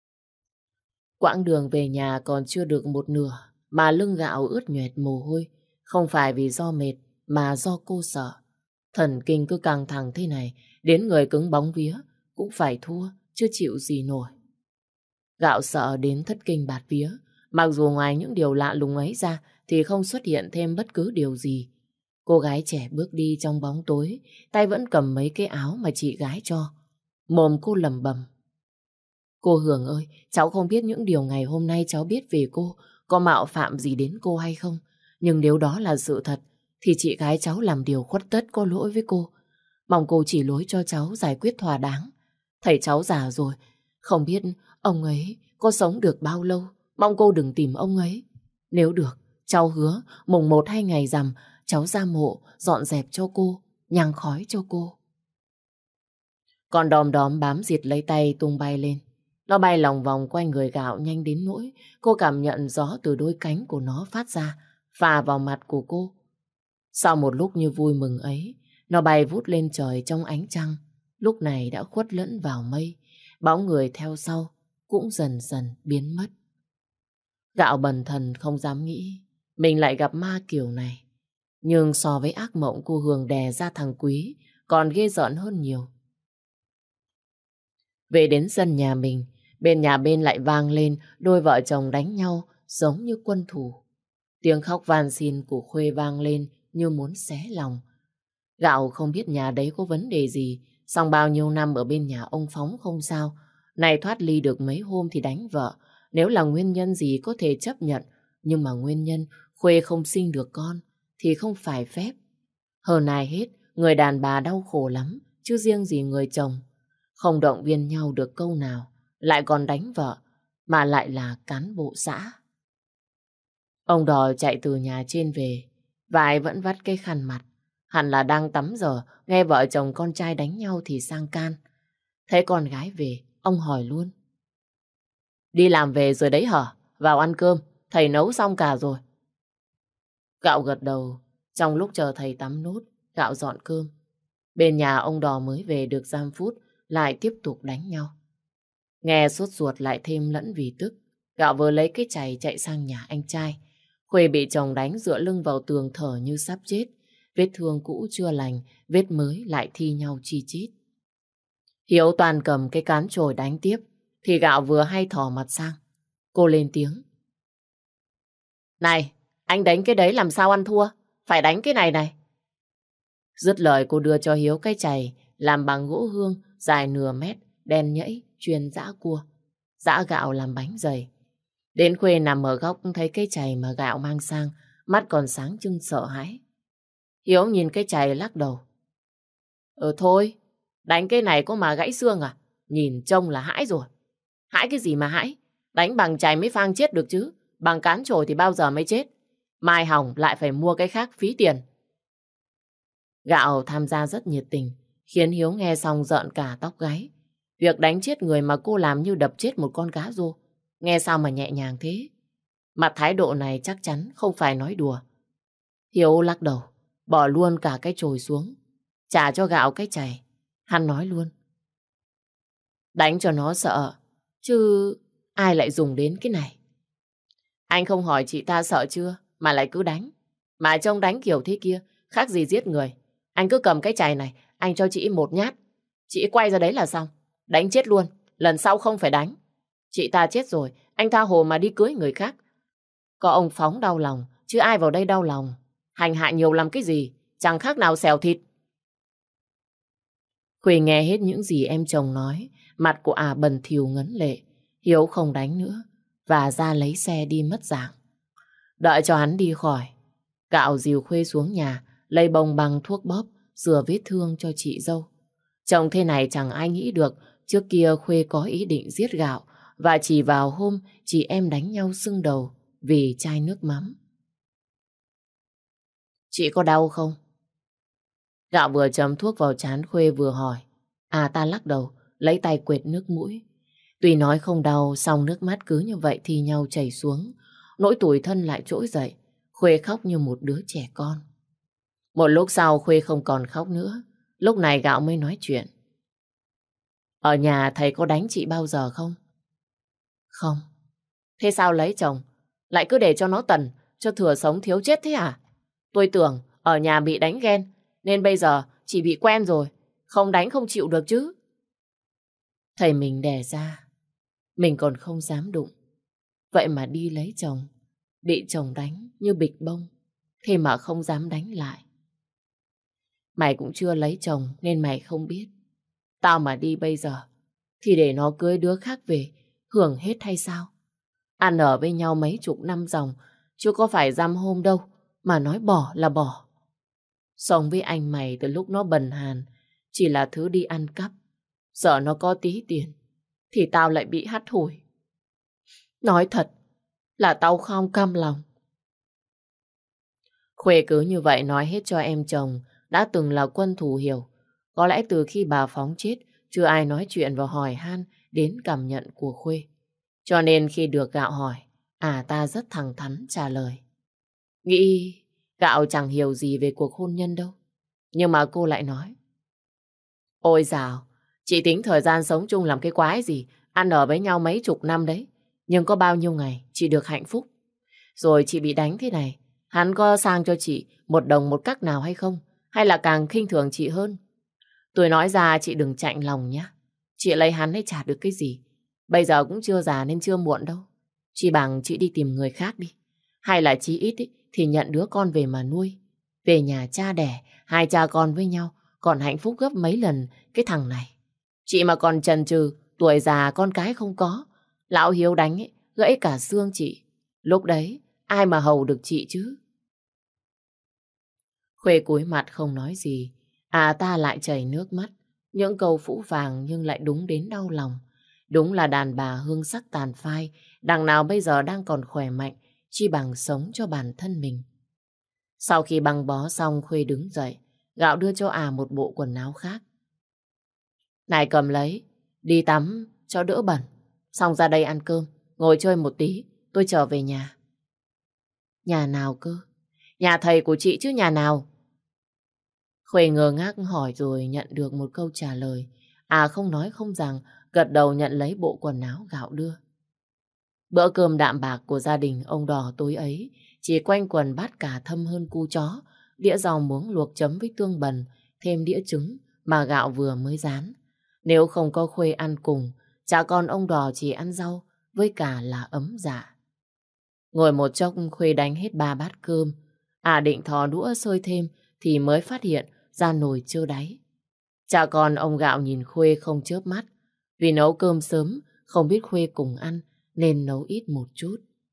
Quãng đường về nhà còn chưa được một nửa mà lưng Gạo ướt nhoẹt mồ hôi. Không phải vì do mệt mà do cô sợ. Thần kinh cứ căng thẳng thế này, đến người cứng bóng vía cũng phải thua, chưa chịu gì nổi. Gạo sợ đến thất kinh bạt vía. Mặc dù ngoài những điều lạ lùng ấy ra thì không xuất hiện thêm bất cứ điều gì. Cô gái trẻ bước đi trong bóng tối, tay vẫn cầm mấy cái áo mà chị gái cho. Mồm cô lẩm bẩm: "Cô Hường ơi, cháu không biết những điều ngày hôm nay cháu biết về cô có mạo phạm gì đến cô hay không. Nhưng nếu đó là sự thật, thì chị gái cháu làm điều khuất tất có lỗi với cô. Mong cô chỉ lối cho cháu giải quyết thỏa đáng. Thầy cháu già rồi, không biết ông ấy có sống được bao lâu. Mong cô đừng tìm ông ấy. Nếu được, cháu hứa mùng 1 hay ngày rằm cháu ra mộ dọn dẹp cho cô, nhang khói cho cô." Con đom đóm bám giật lấy tay tung bay lên. Nó bay lòng vòng quanh người Gạo nhanh đến nỗi cô cảm nhận gió từ đôi cánh của nó phát ra, phả vào mặt của cô. Sau một lúc như vui mừng ấy, nó bay vút lên trời trong ánh trăng, lúc này đã khuất lẫn vào mây, bóng người theo sau cũng dần dần biến mất. Gạo bần thần không dám nghĩ mình lại gặp ma kiểu này, nhưng so với ác mộng cô Hường đè ra thằng Quý còn ghê rợn hơn nhiều. Về đến sân nhà mình, bên nhà bên lại vang lên đôi vợ chồng đánh nhau giống như quân thù. Tiếng khóc van xin của Khuê vang lên như muốn xé lòng. Gạo không biết nhà đấy có vấn đề gì, song bao nhiêu năm ở bên nhà ông Phóng không sao. Này thoát ly được mấy hôm thì đánh vợ. Nếu là nguyên nhân gì có thể chấp nhận, nhưng mà nguyên nhân Khuê không sinh được con thì không phải phép. Hơn ai hết, người đàn bà đau khổ lắm, chứ riêng gì người chồng. Không động viên nhau được câu nào, lại còn đánh vợ, mà lại là cán bộ xã. Ông Đò chạy từ nhà trên về, vải vẫn vắt cái khăn mặt. Hẳn là đang tắm giờ, nghe vợ chồng con trai đánh nhau thì sang can. Thấy con gái về, ông hỏi luôn: "Đi làm về rồi đấy hả? Vào ăn cơm, thầy nấu xong cả rồi." Gạo gật đầu, trong lúc chờ thầy tắm nốt, Gạo dọn cơm. Bên nhà ông Đò mới về được giam phút, lại tiếp tục đánh nhau. Nghe sốt ruột lại thêm lẫn vì tức, Gạo vừa lấy cái chày chạy sang nhà anh trai. Khuê bị chồng đánh dựa lưng vào tường thở như sắp chết. Vết thương cũ chưa lành, vết mới lại thi nhau chi chít. Hiếu toàn cầm cái cán chổi đánh tiếp, thì Gạo vừa hay thò mặt sang. Cô lên tiếng: "Này, anh đánh cái đấy làm sao ăn thua? Phải đánh cái này này." Dứt lời cô đưa cho Hiếu cái chày làm bằng gỗ hương dài nửa mét, đen nhẫy, chuyên giã cua, giã gạo làm bánh dày. Đến Khuê nằm ở góc thấy cái chày mà Gạo mang sang, mắt còn sáng trưng sợ hãi. Hiếu nhìn cái chày lắc đầu: Thôi, đánh cái này có mà gãy xương à? Nhìn trông là hãi rồi." "Hãi cái gì mà hãi? Đánh bằng chày mới phang chết được chứ. Bằng cán chổi thì bao giờ mới chết. Mai hỏng lại phải mua cái khác phí tiền." Gạo tham gia rất nhiệt tình, khiến Hiếu nghe xong rợn cả tóc gáy. Việc đánh chết người mà cô làm như đập chết một con cá rô, nghe sao mà nhẹ nhàng thế. Mặt thái độ này chắc chắn không phải nói đùa. Hiếu lắc đầu, bỏ luôn cả cái chổi xuống, trả cho Gạo cái chày. Hắn nói luôn: "Đánh cho nó sợ, chứ ai lại dùng đến cái này. Anh không hỏi chị ta sợ chưa, mà lại cứ đánh. Mà trông đánh kiểu thế kia, khác gì giết người. Anh cứ cầm cái chày này, anh cho chị một nhát. Chị quay ra đấy là xong. Đánh chết luôn, lần sau không phải đánh. Chị ta chết rồi, anh tha hồ mà đi cưới người khác. Có ông Phóng đau lòng, chứ ai vào đây đau lòng. Hành hạ nhiều làm cái gì, chẳng khác nào xèo thịt. Khuê nghe hết những gì em chồng nói, mặt của bần thìu ngấn lệ. Hiếu không đánh nữa, và ra lấy xe đi mất dạng. Đợi cho hắn đi khỏi, Gạo dìu Khuê xuống nhà, lấy bông bằng thuốc bóp, rửa vết thương cho chị dâu. Chồng thế này chẳng ai nghĩ được, trước kia Khuê có ý định giết Gạo, và chỉ vào hôm chị em đánh nhau sưng đầu vì chai nước mắm. Chị có đau không? Gạo vừa chấm thuốc vào trán Khuê vừa hỏi. Ta lắc đầu, lấy tay quệt nước mũi. Tuy nói không đau, song nước mắt cứ như vậy thì nhau chảy xuống. Nỗi tủi thân lại trỗi dậy. Khuê khóc như một đứa trẻ con. Một lúc sau Khuê không còn khóc nữa. Lúc này Gạo mới nói chuyện. Ở nhà thầy có đánh chị bao giờ không? Không. Thế sao lấy chồng? Lại cứ để cho nó tần, cho thừa sống thiếu chết thế à? Tôi tưởng ở nhà bị đánh ghen, nên bây giờ chị bị quen rồi. Không đánh không chịu được chứ. Thầy mình đẻ ra, mình còn không dám đụng. Vậy mà đi lấy chồng, bị chồng đánh như bịch bông, thế mà không dám đánh lại. Mày cũng chưa lấy chồng nên mày không biết. Tao mà đi bây giờ, thì để nó cưới đứa khác về, hưởng hết hay sao? Ăn ở với nhau mấy chục năm dòng, chứ có phải dăm hôm đâu, mà nói bỏ là bỏ. Sống với anh mày từ lúc nó bần hàn, chỉ là thứ đi ăn cắp. Sợ nó có tí tiền, thì tao lại bị hắt hủi. Nói thật là tao không cam lòng. Khuê cứ như vậy nói hết cho em chồng đã từng là quân thù hiểu. Có lẽ từ khi bà Phóng chết, chưa ai nói chuyện và hỏi han đến cảm nhận của Khuê. Cho nên khi được Gạo hỏi, ta rất thẳng thắn trả lời. Nghĩ Gạo chẳng hiểu gì về cuộc hôn nhân đâu. Nhưng mà cô lại nói. Ôi dào, chị tính thời gian sống chung làm cái quái gì, ăn ở với nhau mấy chục năm đấy. Nhưng có bao nhiêu ngày chị được hạnh phúc. Rồi chị bị đánh thế này, hắn có sang cho chị một đồng một cắc nào hay không? Hay là càng khinh thường chị hơn? Tôi nói ra chị đừng chạnh lòng nhé. Chị lấy hắn ấy chả được cái gì. Bây giờ cũng chưa già nên chưa muộn đâu. Chỉ bằng chị đi tìm người khác đi. Hay là chí ít ý, thì nhận đứa con về mà nuôi. Về nhà cha đẻ, hai cha con với nhau, còn hạnh phúc gấp mấy lần cái thằng này. Chị mà còn chần chừ, tuổi già con cái không có. Lão Hiếu đánh ấy, gãy cả xương chị. Lúc đấy, ai mà hầu được chị chứ? Khuê cúi mặt không nói gì. Ta lại chảy nước mắt. Những câu phũ phàng nhưng lại đúng đến đau lòng. Đúng là đàn bà hương sắc tàn phai, đằng nào bây giờ đang còn khỏe mạnh, chi bằng sống cho bản thân mình. Sau khi băng bó xong, Khuê đứng dậy, Gạo đưa cho một bộ quần áo khác. Này cầm lấy, đi tắm cho đỡ bẩn. Xong ra đây ăn cơm, ngồi chơi một tí, tôi trở về nhà. Nhà nào cơ? Nhà thầy của chị chứ nhà nào? Khuê ngơ ngác hỏi rồi nhận được một câu trả lời. Không nói không rằng, gật đầu nhận lấy bộ quần áo Gạo đưa. Bữa cơm đạm bạc của gia đình ông Đỏ tối ấy chỉ quanh quần bát cà thâm hơn cu chó, đĩa rau muống luộc chấm với tương bần, thêm đĩa trứng mà Gạo vừa mới rán. Nếu không có Khuê ăn cùng, chả con ông Đỏ chỉ ăn rau với cả là ấm dạ. Ngồi một chốc Khuê đánh hết 3 bát cơm. Định thò đũa xơi thêm thì mới phát hiện ra nồi trơ đáy. Chả con ông Gạo nhìn Khuê không chớp mắt. Vì nấu cơm sớm, không biết Khuê cùng ăn nên nấu ít một chút.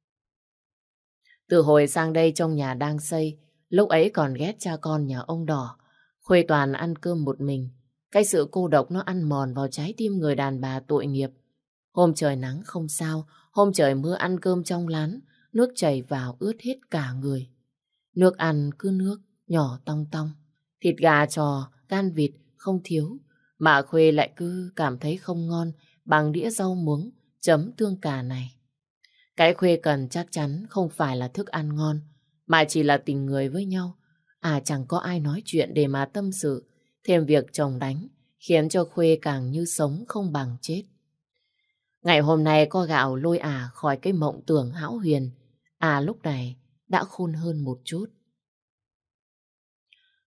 Từ hồi sang đây trong nhà đang xây, lúc ấy còn ghét cha con nhà ông Đỏ. Khuê toàn ăn cơm một mình. Cái sự cô độc nó ăn mòn vào trái tim người đàn bà tội nghiệp. Hôm trời nắng không sao, hôm trời mưa ăn cơm trong lán, nước chảy vào ướt hết cả người. Nước ăn cứ nước, nhỏ tong tong. Thịt gà trò, gan vịt không thiếu, mà Khuê lại cứ cảm thấy không ngon bằng đĩa rau muống chấm tương cà này. Cái Khuê cần chắc chắn không phải là thức ăn ngon, mà chỉ là tình người với nhau. Chẳng có ai nói chuyện để mà tâm sự, thêm việc chồng đánh, khiến cho Khuê càng như sống không bằng chết. Ngày hôm nay có Gạo lôi khỏi cái mộng tưởng hão huyền. Lúc này đã khôn hơn một chút.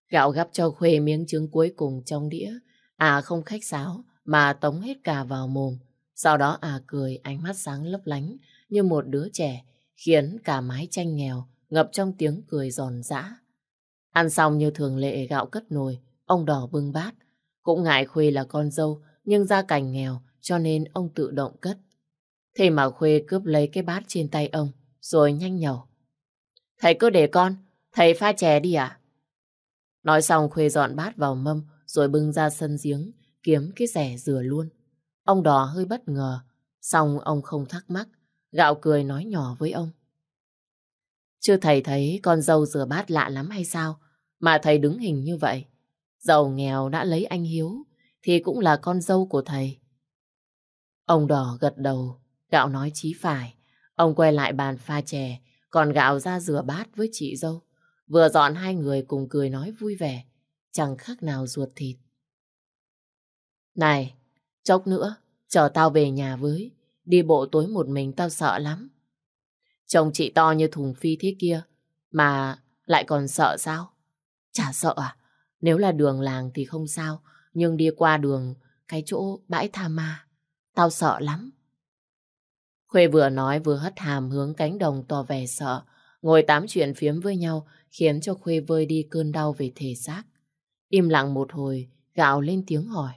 Gạo gắp cho Khuê miếng trứng cuối cùng trong đĩa. Không khách sáo mà tống hết cả vào mồm. Sau đó cười ánh mắt sáng lấp lánh như một đứa trẻ, khiến cả mái tranh nghèo ngập trong tiếng cười giòn giã. Ăn xong như thường lệ, Gạo cất nồi, ông Đỏ bưng bát. Cũng ngại Khuê là con dâu nhưng gia cảnh nghèo cho nên ông tự động cất. Thế mà Khuê cướp lấy cái bát trên tay ông rồi nhanh nhẩu. Thầy cứ để con, thầy pha chè đi à? Nói xong Khuê dọn bát vào mâm rồi bưng ra sân giếng kiếm cái rẻ rửa luôn. Ông Đỏ hơi bất ngờ, xong ông không thắc mắc. Gạo cười nói nhỏ với ông. Chứ thầy thấy con dâu rửa bát lạ lắm hay sao mà thầy đứng hình như vậy? Giàu nghèo đã lấy anh Hiếu thì cũng là con dâu của thầy. Ông Đỏ gật đầu, Gạo nói chí phải. Ông quay lại bàn pha chè, còn Gạo ra rửa bát với chị dâu. Vừa dọn hai người cùng cười nói vui vẻ, chẳng khác nào ruột thịt. Này, chốc nữa, chờ tao về nhà với. Đi bộ tối một mình tao sợ lắm. Chồng chị to như thùng phi thế kia, mà lại còn sợ sao? Chả sợ à? Nếu là đường làng thì không sao, nhưng đi qua đường cái chỗ bãi tha ma, tao sợ lắm. Khuê vừa nói vừa hất hàm hướng cánh đồng tỏ vẻ sợ, ngồi tám chuyện phiếm với nhau khiến cho Khuê vơi đi cơn đau về thể xác. Im lặng một hồi, Gạo lên tiếng hỏi.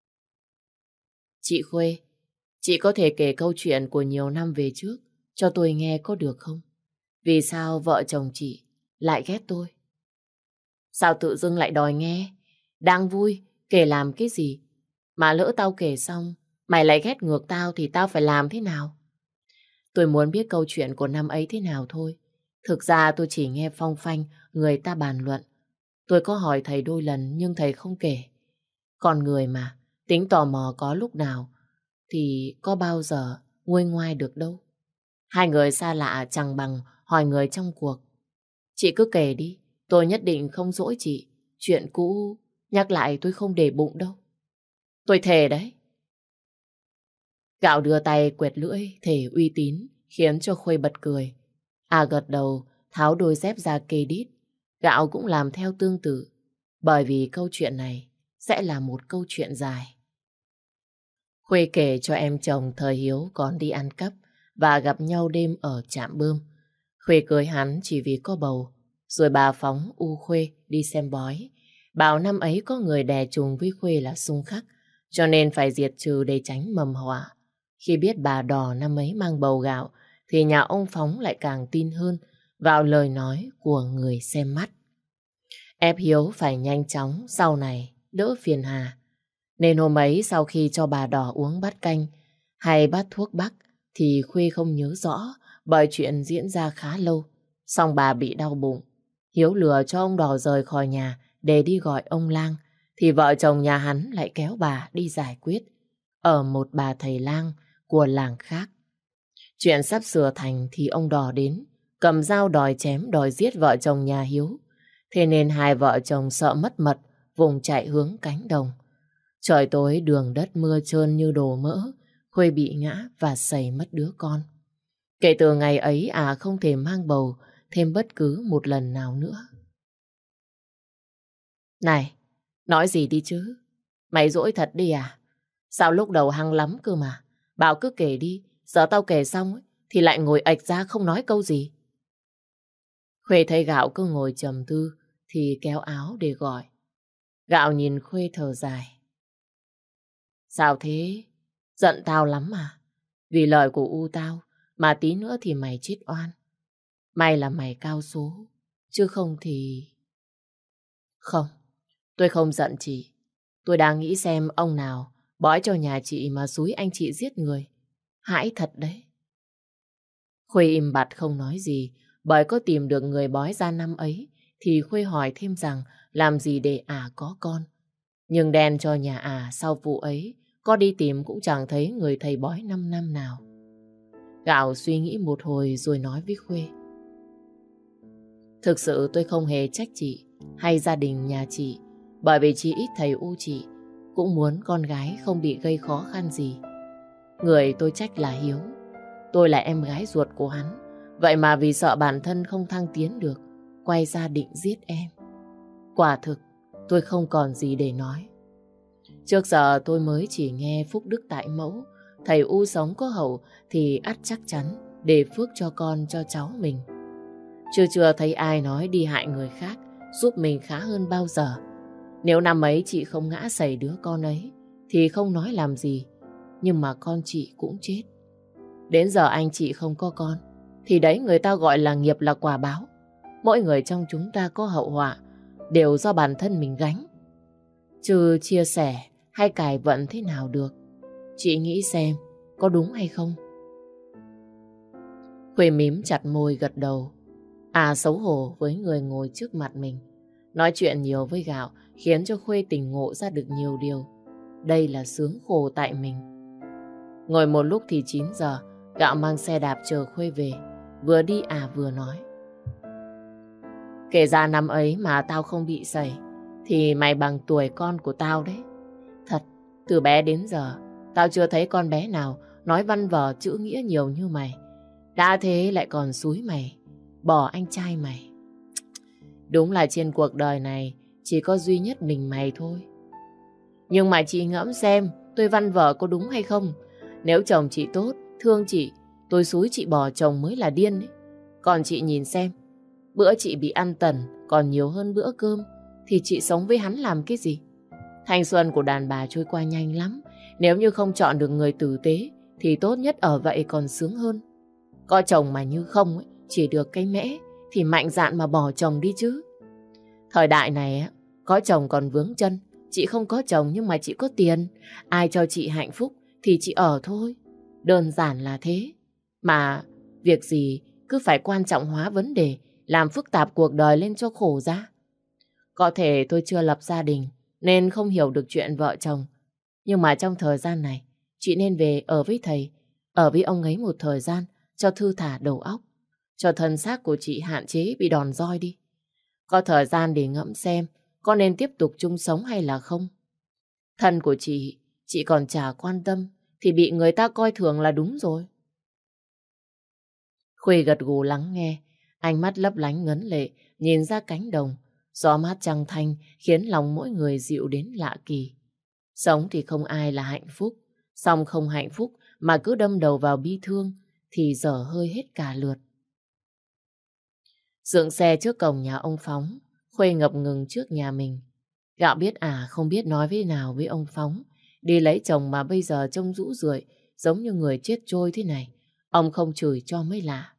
Chị Khuê, chị có thể kể câu chuyện của nhiều năm về trước cho tôi nghe có được không? Vì sao vợ chồng chị lại ghét tôi? Sao tự dưng lại đòi nghe? Đang vui, kể làm cái gì? Mà lỡ tao kể xong, mày lại ghét ngược tao thì tao phải làm thế nào? Tôi muốn biết câu chuyện của năm ấy thế nào thôi. Thực ra tôi chỉ nghe phong phanh người ta bàn luận. Tôi có hỏi thầy đôi lần nhưng thầy không kể. Con người mà, tính tò mò có lúc nào thì có bao giờ nguôi ngoai được đâu. Hai người xa lạ chẳng bằng hỏi người trong cuộc. Chị cứ kể đi, tôi nhất định không dỗi chị. Chuyện cũ nhắc lại tôi không để bụng đâu. Tôi thề đấy. Gạo đưa tay quẹt lưỡi thể uy tín khiến cho Khuê bật cười. Gật đầu tháo đôi dép ra kê đít. Gạo cũng làm theo tương tự, bởi vì câu chuyện này sẽ là một câu chuyện dài. Khuê kể cho em chồng thời Hiếu còn đi ăn cắp và gặp nhau đêm ở trạm bơm. Khuê cưới hắn chỉ vì có bầu, rồi bà phóng Khuê đi xem bói. Bảo năm ấy có người đè trùng với Khuê là xung khắc, cho nên phải diệt trừ để tránh mầm họa. Khi biết bà Đò năm ấy mang bầu Gạo, thì nhà ông Phóng lại càng tin hơn vào lời nói của người xem mắt. Ép Hiếu phải nhanh chóng sau này đỡ phiền hà. Nên hôm ấy sau khi cho bà Đò uống bát canh hay bát thuốc bắc thì Khuê không nhớ rõ bởi chuyện diễn ra khá lâu. Xong bà bị đau bụng. Hiếu lừa cho ông Đò rời khỏi nhà để đi gọi ông lang, thì vợ chồng nhà hắn lại kéo bà đi giải quyết ở một bà thầy lang của làng khác. Chuyện sắp sửa thành thì ông Đò đến, cầm dao đòi chém đòi giết vợ chồng nhà Hiếu. Thế nên hai vợ chồng sợ mất mật, vùng chạy hướng cánh đồng. Trời tối đường đất mưa trơn như đổ mỡ, Khuê bị ngã và sẩy mất đứa con. Kể từ ngày ấy không thể mang bầu thêm bất cứ một lần nào nữa. Này, nói gì đi chứ? Mày dỗi thật đi à? Sao lúc đầu hăng lắm cơ mà? Bảo cứ kể đi, giờ tao kể xong thì lại ngồi ệch ra không nói câu gì. Khuê thấy Gạo cứ ngồi trầm tư thì kéo áo để gọi. Gạo nhìn Khuê thở dài. Sao thế? Giận tao lắm à? Vì lời của tao mà tí nữa thì mày chết oan. May là mày cao số, chứ không thì... Không, tôi không giận chị. Tôi đang nghĩ xem ông nào bói cho nhà chị mà xúi anh chị giết người. Hãi thật đấy. Khuê im bặt không nói gì, bởi có tìm được người bói ra năm ấy thì Khuê hỏi thêm rằng làm gì để có con. Nhưng đen cho nhà sau vụ ấy, có đi tìm cũng chẳng thấy người thầy bói 5 năm nào. Gạo suy nghĩ một hồi rồi nói với Khuê. Thực sự tôi không hề trách chị hay gia đình nhà chị, bởi vì chỉ ít thầy chị cũng muốn con gái không bị gây khó khăn gì. Người tôi trách là Hiếu. Tôi là em gái ruột của hắn, vậy mà vì sợ bản thân không thăng tiến được, quay ra định giết em. Quả thực, tôi không còn gì để nói. Trước giờ tôi mới chỉ nghe phúc đức tại mẫu, thầy U sống có hậu thì ắt chắc chắn để phước cho con cho cháu mình. Chưa thấy ai nói đi hại người khác giúp mình khá hơn bao giờ. Nếu năm ấy chị không ngã sẩy đứa con ấy thì không nói làm gì, nhưng mà con chị cũng chết. Đến giờ anh chị không có con thì đấy người ta gọi là nghiệp là quả báo. Mỗi người trong chúng ta có hậu họa đều do bản thân mình gánh. Chứ chia sẻ hay cài vận thế nào được. Chị nghĩ xem có đúng hay không? Khuê mím chặt môi gật đầu. Xấu hổ với người ngồi trước mặt mình. Nói chuyện nhiều với Gạo khiến cho Khuê tỉnh ngộ ra được nhiều điều. Đây là sướng khổ tại mình. Ngồi một lúc thì 9 giờ, Gạo mang xe đạp chờ Khuê về. Vừa đi vừa nói. Kể ra năm ấy mà tao không bị sẩy thì mày bằng tuổi con của tao đấy. Thật, từ bé đến giờ tao chưa thấy con bé nào nói văn vở chữ nghĩa nhiều như mày. Đã thế lại còn xúi mày bỏ anh trai mày. Đúng là trên cuộc đời này chỉ có duy nhất mình mày thôi. Nhưng mà chị ngẫm xem tôi văn vở có đúng hay không. Nếu chồng chị tốt, thương chị, tôi xúi chị bỏ chồng mới là điên ấy. Còn chị nhìn xem, bữa chị bị ăn tần còn nhiều hơn bữa cơm thì chị sống với hắn làm cái gì? Thanh xuân của đàn bà trôi qua nhanh lắm. Nếu như không chọn được người tử tế thì tốt nhất ở vậy còn sướng hơn. Có chồng mà như không ấy, chỉ được cái mẽ thì mạnh dạn mà bỏ chồng đi chứ. Thời đại này có chồng còn vướng chân. Chị không có chồng nhưng mà chị có tiền. Ai cho chị hạnh phúc thì chị ở thôi. Đơn giản là thế. Mà việc gì cứ phải quan trọng hóa vấn đề, làm phức tạp cuộc đời lên cho khổ ra. Có thể tôi chưa lập gia đình nên không hiểu được chuyện vợ chồng. Nhưng mà trong thời gian này chị nên về ở với thầy, ở với ông ấy một thời gian cho thư thả đầu óc, cho thân xác của chị hạn chế bị đòn roi đi. Có thời gian để ngẫm xem có nên tiếp tục chung sống hay là không. Thân của chị còn chả quan tâm thì bị người ta coi thường là đúng rồi. Khuê gật gù lắng nghe, ánh mắt lấp lánh ngấn lệ, nhìn ra cánh đồng. Gió mát trăng thanh khiến lòng mỗi người dịu đến lạ kỳ. Sống thì không ai là hạnh phúc, song không hạnh phúc mà cứ đâm đầu vào bi thương thì dở hơi hết cả lượt. Dựng xe trước cổng nhà ông Phóng, Khuê ngập ngừng trước nhà mình. Gạo biết không biết nói với nào với ông Phóng. Đi lấy chồng mà bây giờ trông rũ rượi, giống như người chết trôi thế này. Ông không chửi cho mới lạ.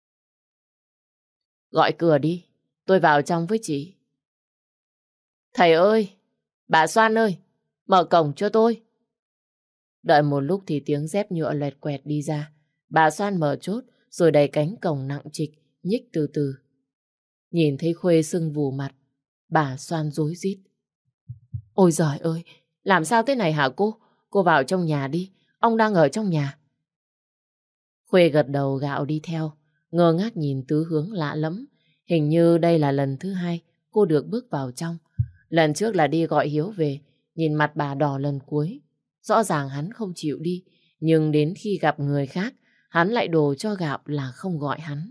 Gọi cửa đi, tôi vào trong với chị. Thầy ơi, bà Soan ơi, mở cổng cho tôi. Đợi một lúc thì tiếng dép nhựa loẹt quẹt đi ra. Bà Soan mở chốt rồi đẩy cánh cổng nặng trịch, nhích từ từ. Nhìn thấy Khuê sưng vù mặt, bà Soan rối rít. Ôi giời ơi, làm sao thế này hả cô? Cô vào trong nhà đi, ông đang ở trong nhà. Khuê gật đầu Gạo đi theo, ngơ ngác nhìn tứ hướng lạ lẫm. Hình như đây là lần thứ hai cô được bước vào trong. Lần trước là đi gọi Hiếu về, nhìn mặt bà đỏ lần cuối. Rõ ràng hắn không chịu đi, nhưng đến khi gặp người khác, hắn lại đổ cho Gạo là không gọi hắn.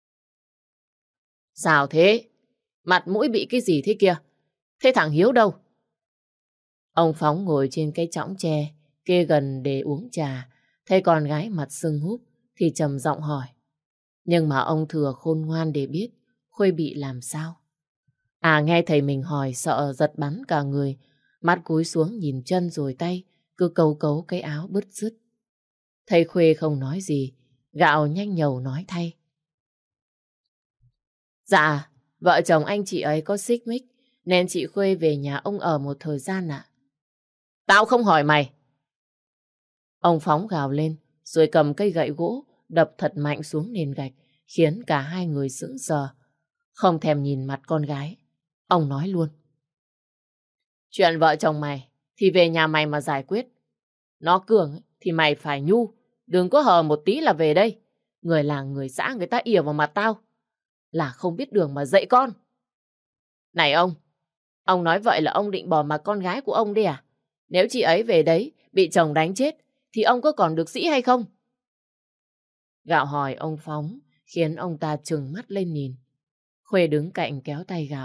Sao thế? Mặt mũi bị cái gì thế kia? Thế thằng Hiếu đâu? Ông Phóng ngồi trên cái chõng tre, kê gần để uống trà. Thấy con gái mặt sưng húp thì trầm giọng hỏi. Nhưng mà ông thừa khôn ngoan để biết Khuê bị làm sao. Nghe thầy mình hỏi sợ giật bắn cả người. Mắt cúi xuống nhìn chân rồi tay, cứ cấu cấu cái áo bứt rứt. Thầy Khuê không nói gì, Gạo nhanh nhẩu nói thay. Dạ, vợ chồng anh chị ấy có xích mích, nên chị Khuê về nhà ông ở một thời gian ạ. Tao không hỏi mày. Ông Phóng gào lên, rồi cầm cây gậy gỗ, đập thật mạnh xuống nền gạch, khiến cả hai người sững sờ. Không thèm nhìn mặt con gái, ông nói luôn. Chuyện vợ chồng mày thì về nhà mày mà giải quyết. Nó cường thì mày phải nhu, đừng có hờ một tí là về đây. Người làng người xã người ta ỉa vào mặt tao, là không biết đường mà dạy con. Này ông nói vậy là ông định bỏ mặc con gái của ông đi à? Nếu chị ấy về đấy bị chồng đánh chết thì ông có còn được sĩ hay không? Gạo hỏi ông Phóng khiến ông ta trừng mắt lên nhìn. Khuê đứng cạnh kéo tay Gạo,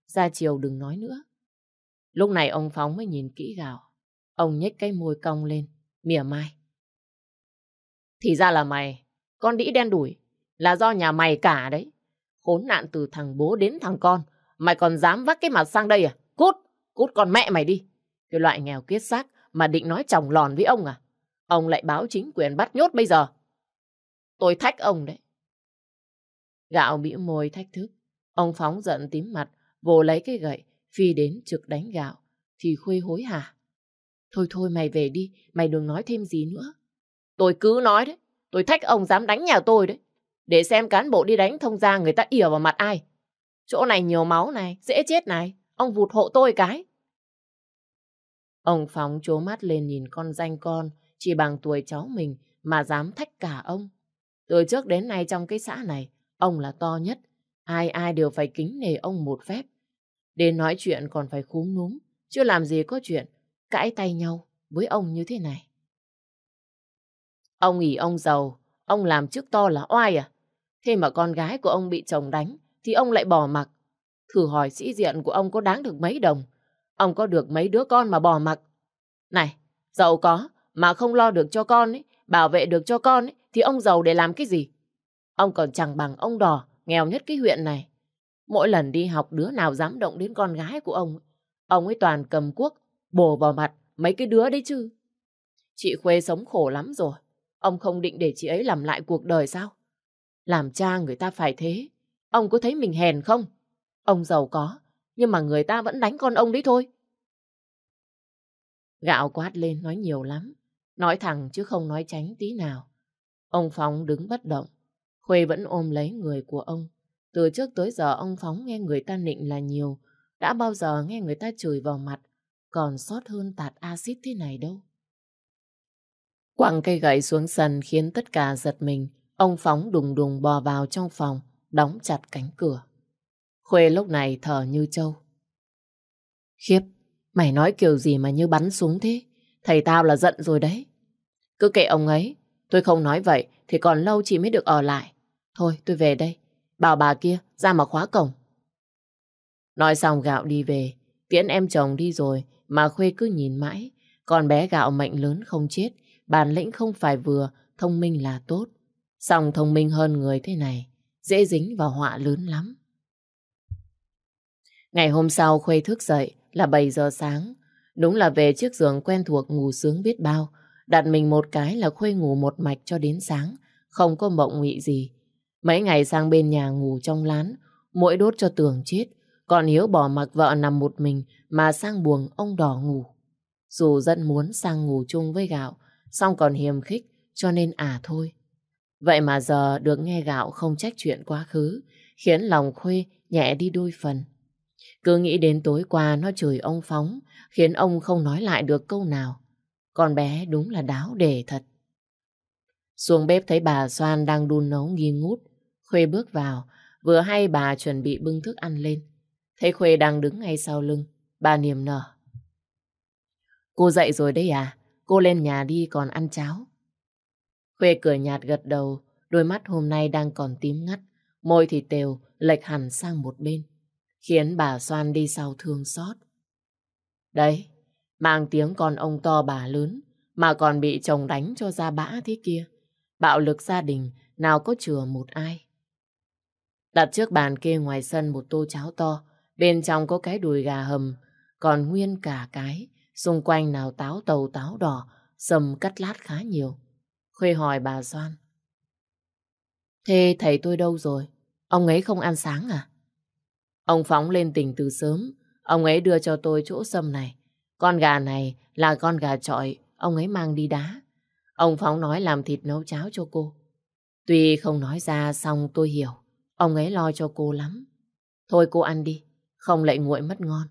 ra chiều đừng nói nữa. Lúc này ông Phóng mới nhìn kỹ gạo. Ông nhếch cái môi cong lên, mỉa mai. Thì ra là mày, con đĩ đen đủi, là do nhà mày cả đấy. Khốn nạn từ thằng bố đến thằng con, mày còn dám vác cái mặt sang đây à? Cút, cút con mẹ mày đi. Cái loại nghèo kiết xác mà định nói chòng lòn với ông à? Ông lại báo chính quyền bắt nhốt bây giờ. Tôi thách ông đấy. Gạo bĩu môi thách thức. Ông Phóng giận tím mặt, vồ lấy cái gậy, phi đến trực đánh Gạo. Thì Khuê hối hả. Thôi thôi mày về đi, mày đừng nói thêm gì nữa. Tôi cứ nói đấy, tôi thách ông dám đánh nhà tôi đấy. Để xem cán bộ đi đánh thông gia người ta ỉa vào mặt ai. Chỗ này nhiều máu này, dễ chết này, ông vụt hộ tôi cái. Ông Phóng trố mắt lên nhìn con danh con, chỉ bằng tuổi cháu mình mà dám thách cả ông. Từ trước đến nay trong cái xã này, ông là to nhất, ai ai đều phải kính nể ông một phép. Đến nói chuyện còn phải khúm núm, chứ làm gì có chuyện cãi tay nhau với ông như thế này. Ông ỷ ông giàu, ông làm chức to là oai à? Thế mà con gái của ông bị chồng đánh, thì ông lại bỏ mặc. Thử hỏi sĩ diện của ông có đáng được mấy đồng? Ông có được mấy đứa con mà bỏ mặc? Này, giàu có mà không lo được cho con ấy, bảo vệ được cho con ấy, thì ông giàu để làm cái gì? Ông còn chẳng bằng ông Đỏ, nghèo nhất cái huyện này. Mỗi lần đi học đứa nào dám động đến con gái của ông ấy toàn cầm cuốc, bổ vào mặt mấy cái đứa đấy chứ. Chị Khuê sống khổ lắm rồi, ông không định để chị ấy làm lại cuộc đời sao? Làm cha người ta phải thế, ông có thấy mình hèn không? Ông giàu có, nhưng mà người ta vẫn đánh con ông đấy thôi. Gạo quát lên nói nhiều lắm, nói thẳng chứ không nói tránh tí nào. Ông Phóng đứng bất động, Khuê vẫn ôm lấy người của ông. Từ trước tới giờ ông Phóng nghe người ta nịnh là nhiều, đã bao giờ nghe người ta chửi vào mặt, còn xót hơn tạt axit thế này đâu. Quăng cây gậy xuống sân khiến tất cả giật mình, ông Phóng đùng đùng bò vào trong phòng, đóng chặt cánh cửa. Khuê lúc này thở như trâu. Khiếp, mày nói kiểu gì mà như bắn súng thế? Thầy tao là giận rồi đấy. Cứ kệ ông ấy, tôi không nói vậy thì còn lâu chị mới được ở lại. Thôi tôi về đây, bảo bà kia ra mà khóa cổng. Nói xong Gạo đi về, tiễn em chồng đi rồi mà Khuê cứ nhìn mãi. Con bé Gạo mệnh lớn không chết, bản lĩnh không phải vừa, thông minh là tốt. Song thông minh hơn người thế này, dễ dính vào họa lớn lắm. Ngày hôm sau Khuê thức dậy là 7 giờ sáng. Đúng là về chiếc giường quen thuộc ngủ sướng biết bao. Đặt mình một cái là Khuê ngủ một mạch cho đến sáng, không có mộng mị gì. Mấy ngày sang bên nhà ngủ trong lán, muỗi đốt cho tường chết. Còn Hiếu bỏ mặc vợ nằm một mình mà sang buồng ông Đỏ ngủ. Dù rất muốn sang ngủ chung với Gạo, song còn hiềm khích cho nên thôi. Vậy mà giờ được nghe Gạo không trách chuyện quá khứ, khiến lòng Khuê nhẹ đi đôi phần. Cứ nghĩ đến tối qua nó chửi ông Phóng, khiến ông không nói lại được câu nào. Con bé đúng là đáo để thật. Xuống bếp thấy bà Soan đang đun nấu nghi ngút. Khuê bước vào, vừa hay bà chuẩn bị bưng thức ăn lên. Thấy Khuê đang đứng ngay sau lưng, bà niềm nở. Cô dậy rồi đấy à? Cô lên nhà đi còn ăn cháo. Khuê cười nhạt gật đầu, đôi mắt hôm nay đang còn tím ngắt, môi thì tều, lệch hẳn sang một bên, khiến bà Soan đi sau thương xót. Đấy, mang tiếng con ông to bà lớn, mà còn bị chồng đánh cho ra bã thế kia. Bạo lực gia đình, nào có chừa một ai. Đặt trước bàn kê ngoài sân một tô cháo to, bên trong có cái đùi gà hầm, còn nguyên cả cái, xung quanh nào táo tàu táo đỏ, sầm cắt lát khá nhiều. Khuê hỏi bà Soan. Thế thầy tôi đâu rồi? Ông ấy không ăn sáng à? Ông Phóng lên tỉnh từ sớm, ông ấy đưa cho tôi chỗ sâm này. Con gà này là con gà chọi, ông ấy mang đi đá. Ông Phóng nói làm thịt nấu cháo cho cô. Tuy không nói ra xong tôi hiểu, ông ấy lo cho cô lắm. Thôi cô ăn đi, không lại nguội mất ngon.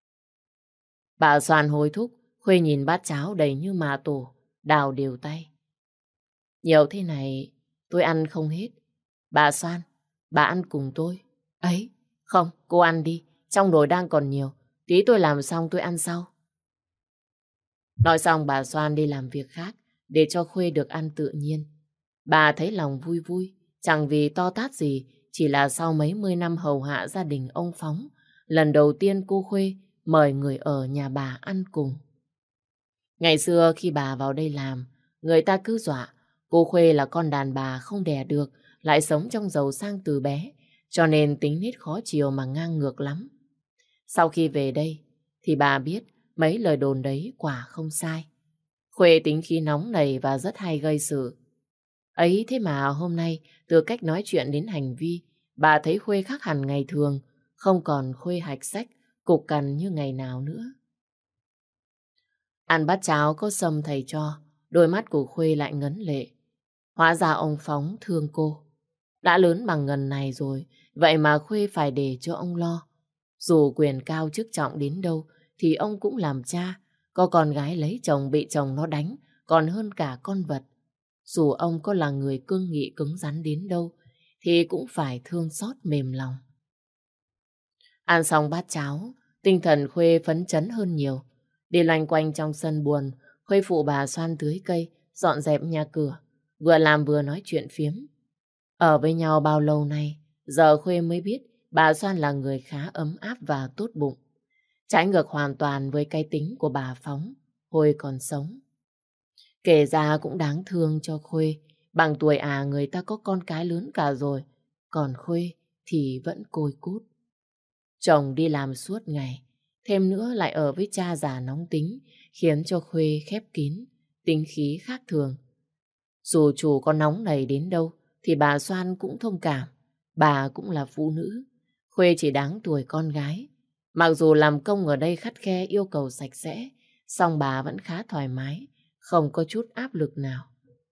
Bà Soan hối thúc, Khuê nhìn bát cháo đầy như mà tổ, đào đều tay. Nhiều thế này, tôi ăn không hết. Bà Soan, bà ăn cùng tôi. Ấy, không, cô ăn đi, trong nồi đang còn nhiều. Tí tôi làm xong tôi ăn sau. Nói xong bà Soan đi làm việc khác, để cho Khuê được ăn tự nhiên. Bà thấy lòng vui vui, chẳng vì to tát gì, chỉ là sau mấy mươi năm hầu hạ gia đình ông Phóng, lần đầu tiên cô Khuê mời người ở nhà bà ăn cùng. Ngày xưa khi bà vào đây làm, người ta cứ dọa cô Khuê là con đàn bà không đẻ được, lại sống trong giàu sang từ bé, cho nên tính nết khó chiều mà ngang ngược lắm. Sau khi về đây, thì bà biết mấy lời đồn đấy quả không sai. Khuê tính khí nóng nảy và rất hay gây sự. Ấy thế mà hôm nay, từ cách nói chuyện đến hành vi, bà thấy Khuê khác hẳn ngày thường, không còn Khuê hạch sách, cục cằn như ngày nào nữa. Ăn bát cháo có sâm thầy cho, đôi mắt của Khuê lại ngấn lệ. Hóa ra ông Phóng thương cô. Đã lớn bằng ngần này rồi, vậy mà Khuê phải để cho ông lo. Dù quyền cao chức trọng đến đâu, thì ông cũng làm cha. Có con gái lấy chồng bị chồng nó đánh, còn hơn cả con vật. Dù ông có là người cương nghị cứng rắn đến đâu, thì cũng phải thương xót mềm lòng. Ăn xong bát cháo, tinh thần Khuê phấn chấn hơn nhiều. Đi loanh quanh trong sân buồn, Khuê phụ bà xoan tưới cây, dọn dẹp nhà cửa, vừa làm vừa nói chuyện phiếm. Ở với nhau bao lâu nay, giờ Khuê mới biết bà Xoan là người khá ấm áp và tốt bụng. Trái ngược hoàn toàn với cái tính của bà Phóng hồi còn sống. Kể ra cũng đáng thương cho Khuê, bằng tuổi người ta có con cái lớn cả rồi, còn Khuê thì vẫn côi cút. Chồng đi làm suốt ngày, thêm nữa lại ở với cha già nóng tính, khiến cho Khuê khép kín, tính khí khác thường. Dù chủ có nóng nảy đến đâu, thì bà Xoan cũng thông cảm. Bà cũng là phụ nữ, Khuê chỉ đáng tuổi con gái. Mặc dù làm công ở đây khắt khe yêu cầu sạch sẽ, song bà vẫn khá thoải mái, không có chút áp lực nào.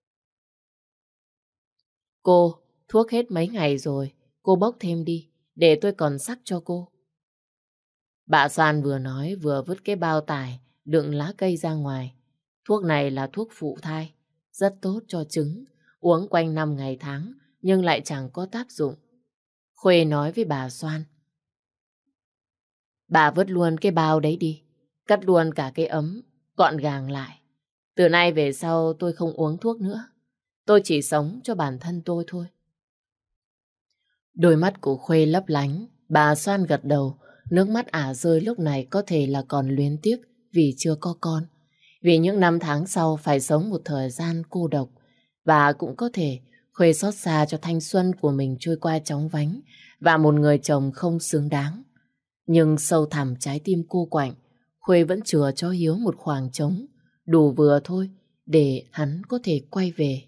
Cô, thuốc hết mấy ngày rồi, cô bốc thêm đi, để tôi còn sắc cho cô. Bà Xoan vừa nói vừa vứt cái bao tải đựng lá cây ra ngoài. Thuốc này là thuốc phụ thai, rất tốt cho trứng, uống quanh năm ngày tháng nhưng lại chẳng có tác dụng. Khuê nói với bà Xoan: bà vứt luôn cái bao đấy đi, cắt luôn cả cái ấm, gọn gàng lại. Từ nay về sau tôi không uống thuốc nữa, tôi chỉ sống cho bản thân tôi thôi. Đôi mắt của Khuê lấp lánh, bà Xoan gật đầu, nước mắt ả rơi lúc này có thể là còn luyến tiếc vì chưa có con. Vì những năm tháng sau phải sống một thời gian cô độc, và cũng có thể Khuê xót xa cho thanh xuân của mình trôi qua chóng vánh và một người chồng không xứng đáng. Nhưng sâu thẳm trái tim cô quạnh, Khuê vẫn chừa cho Hiếu một khoảng trống, đủ vừa thôi để hắn có thể quay về.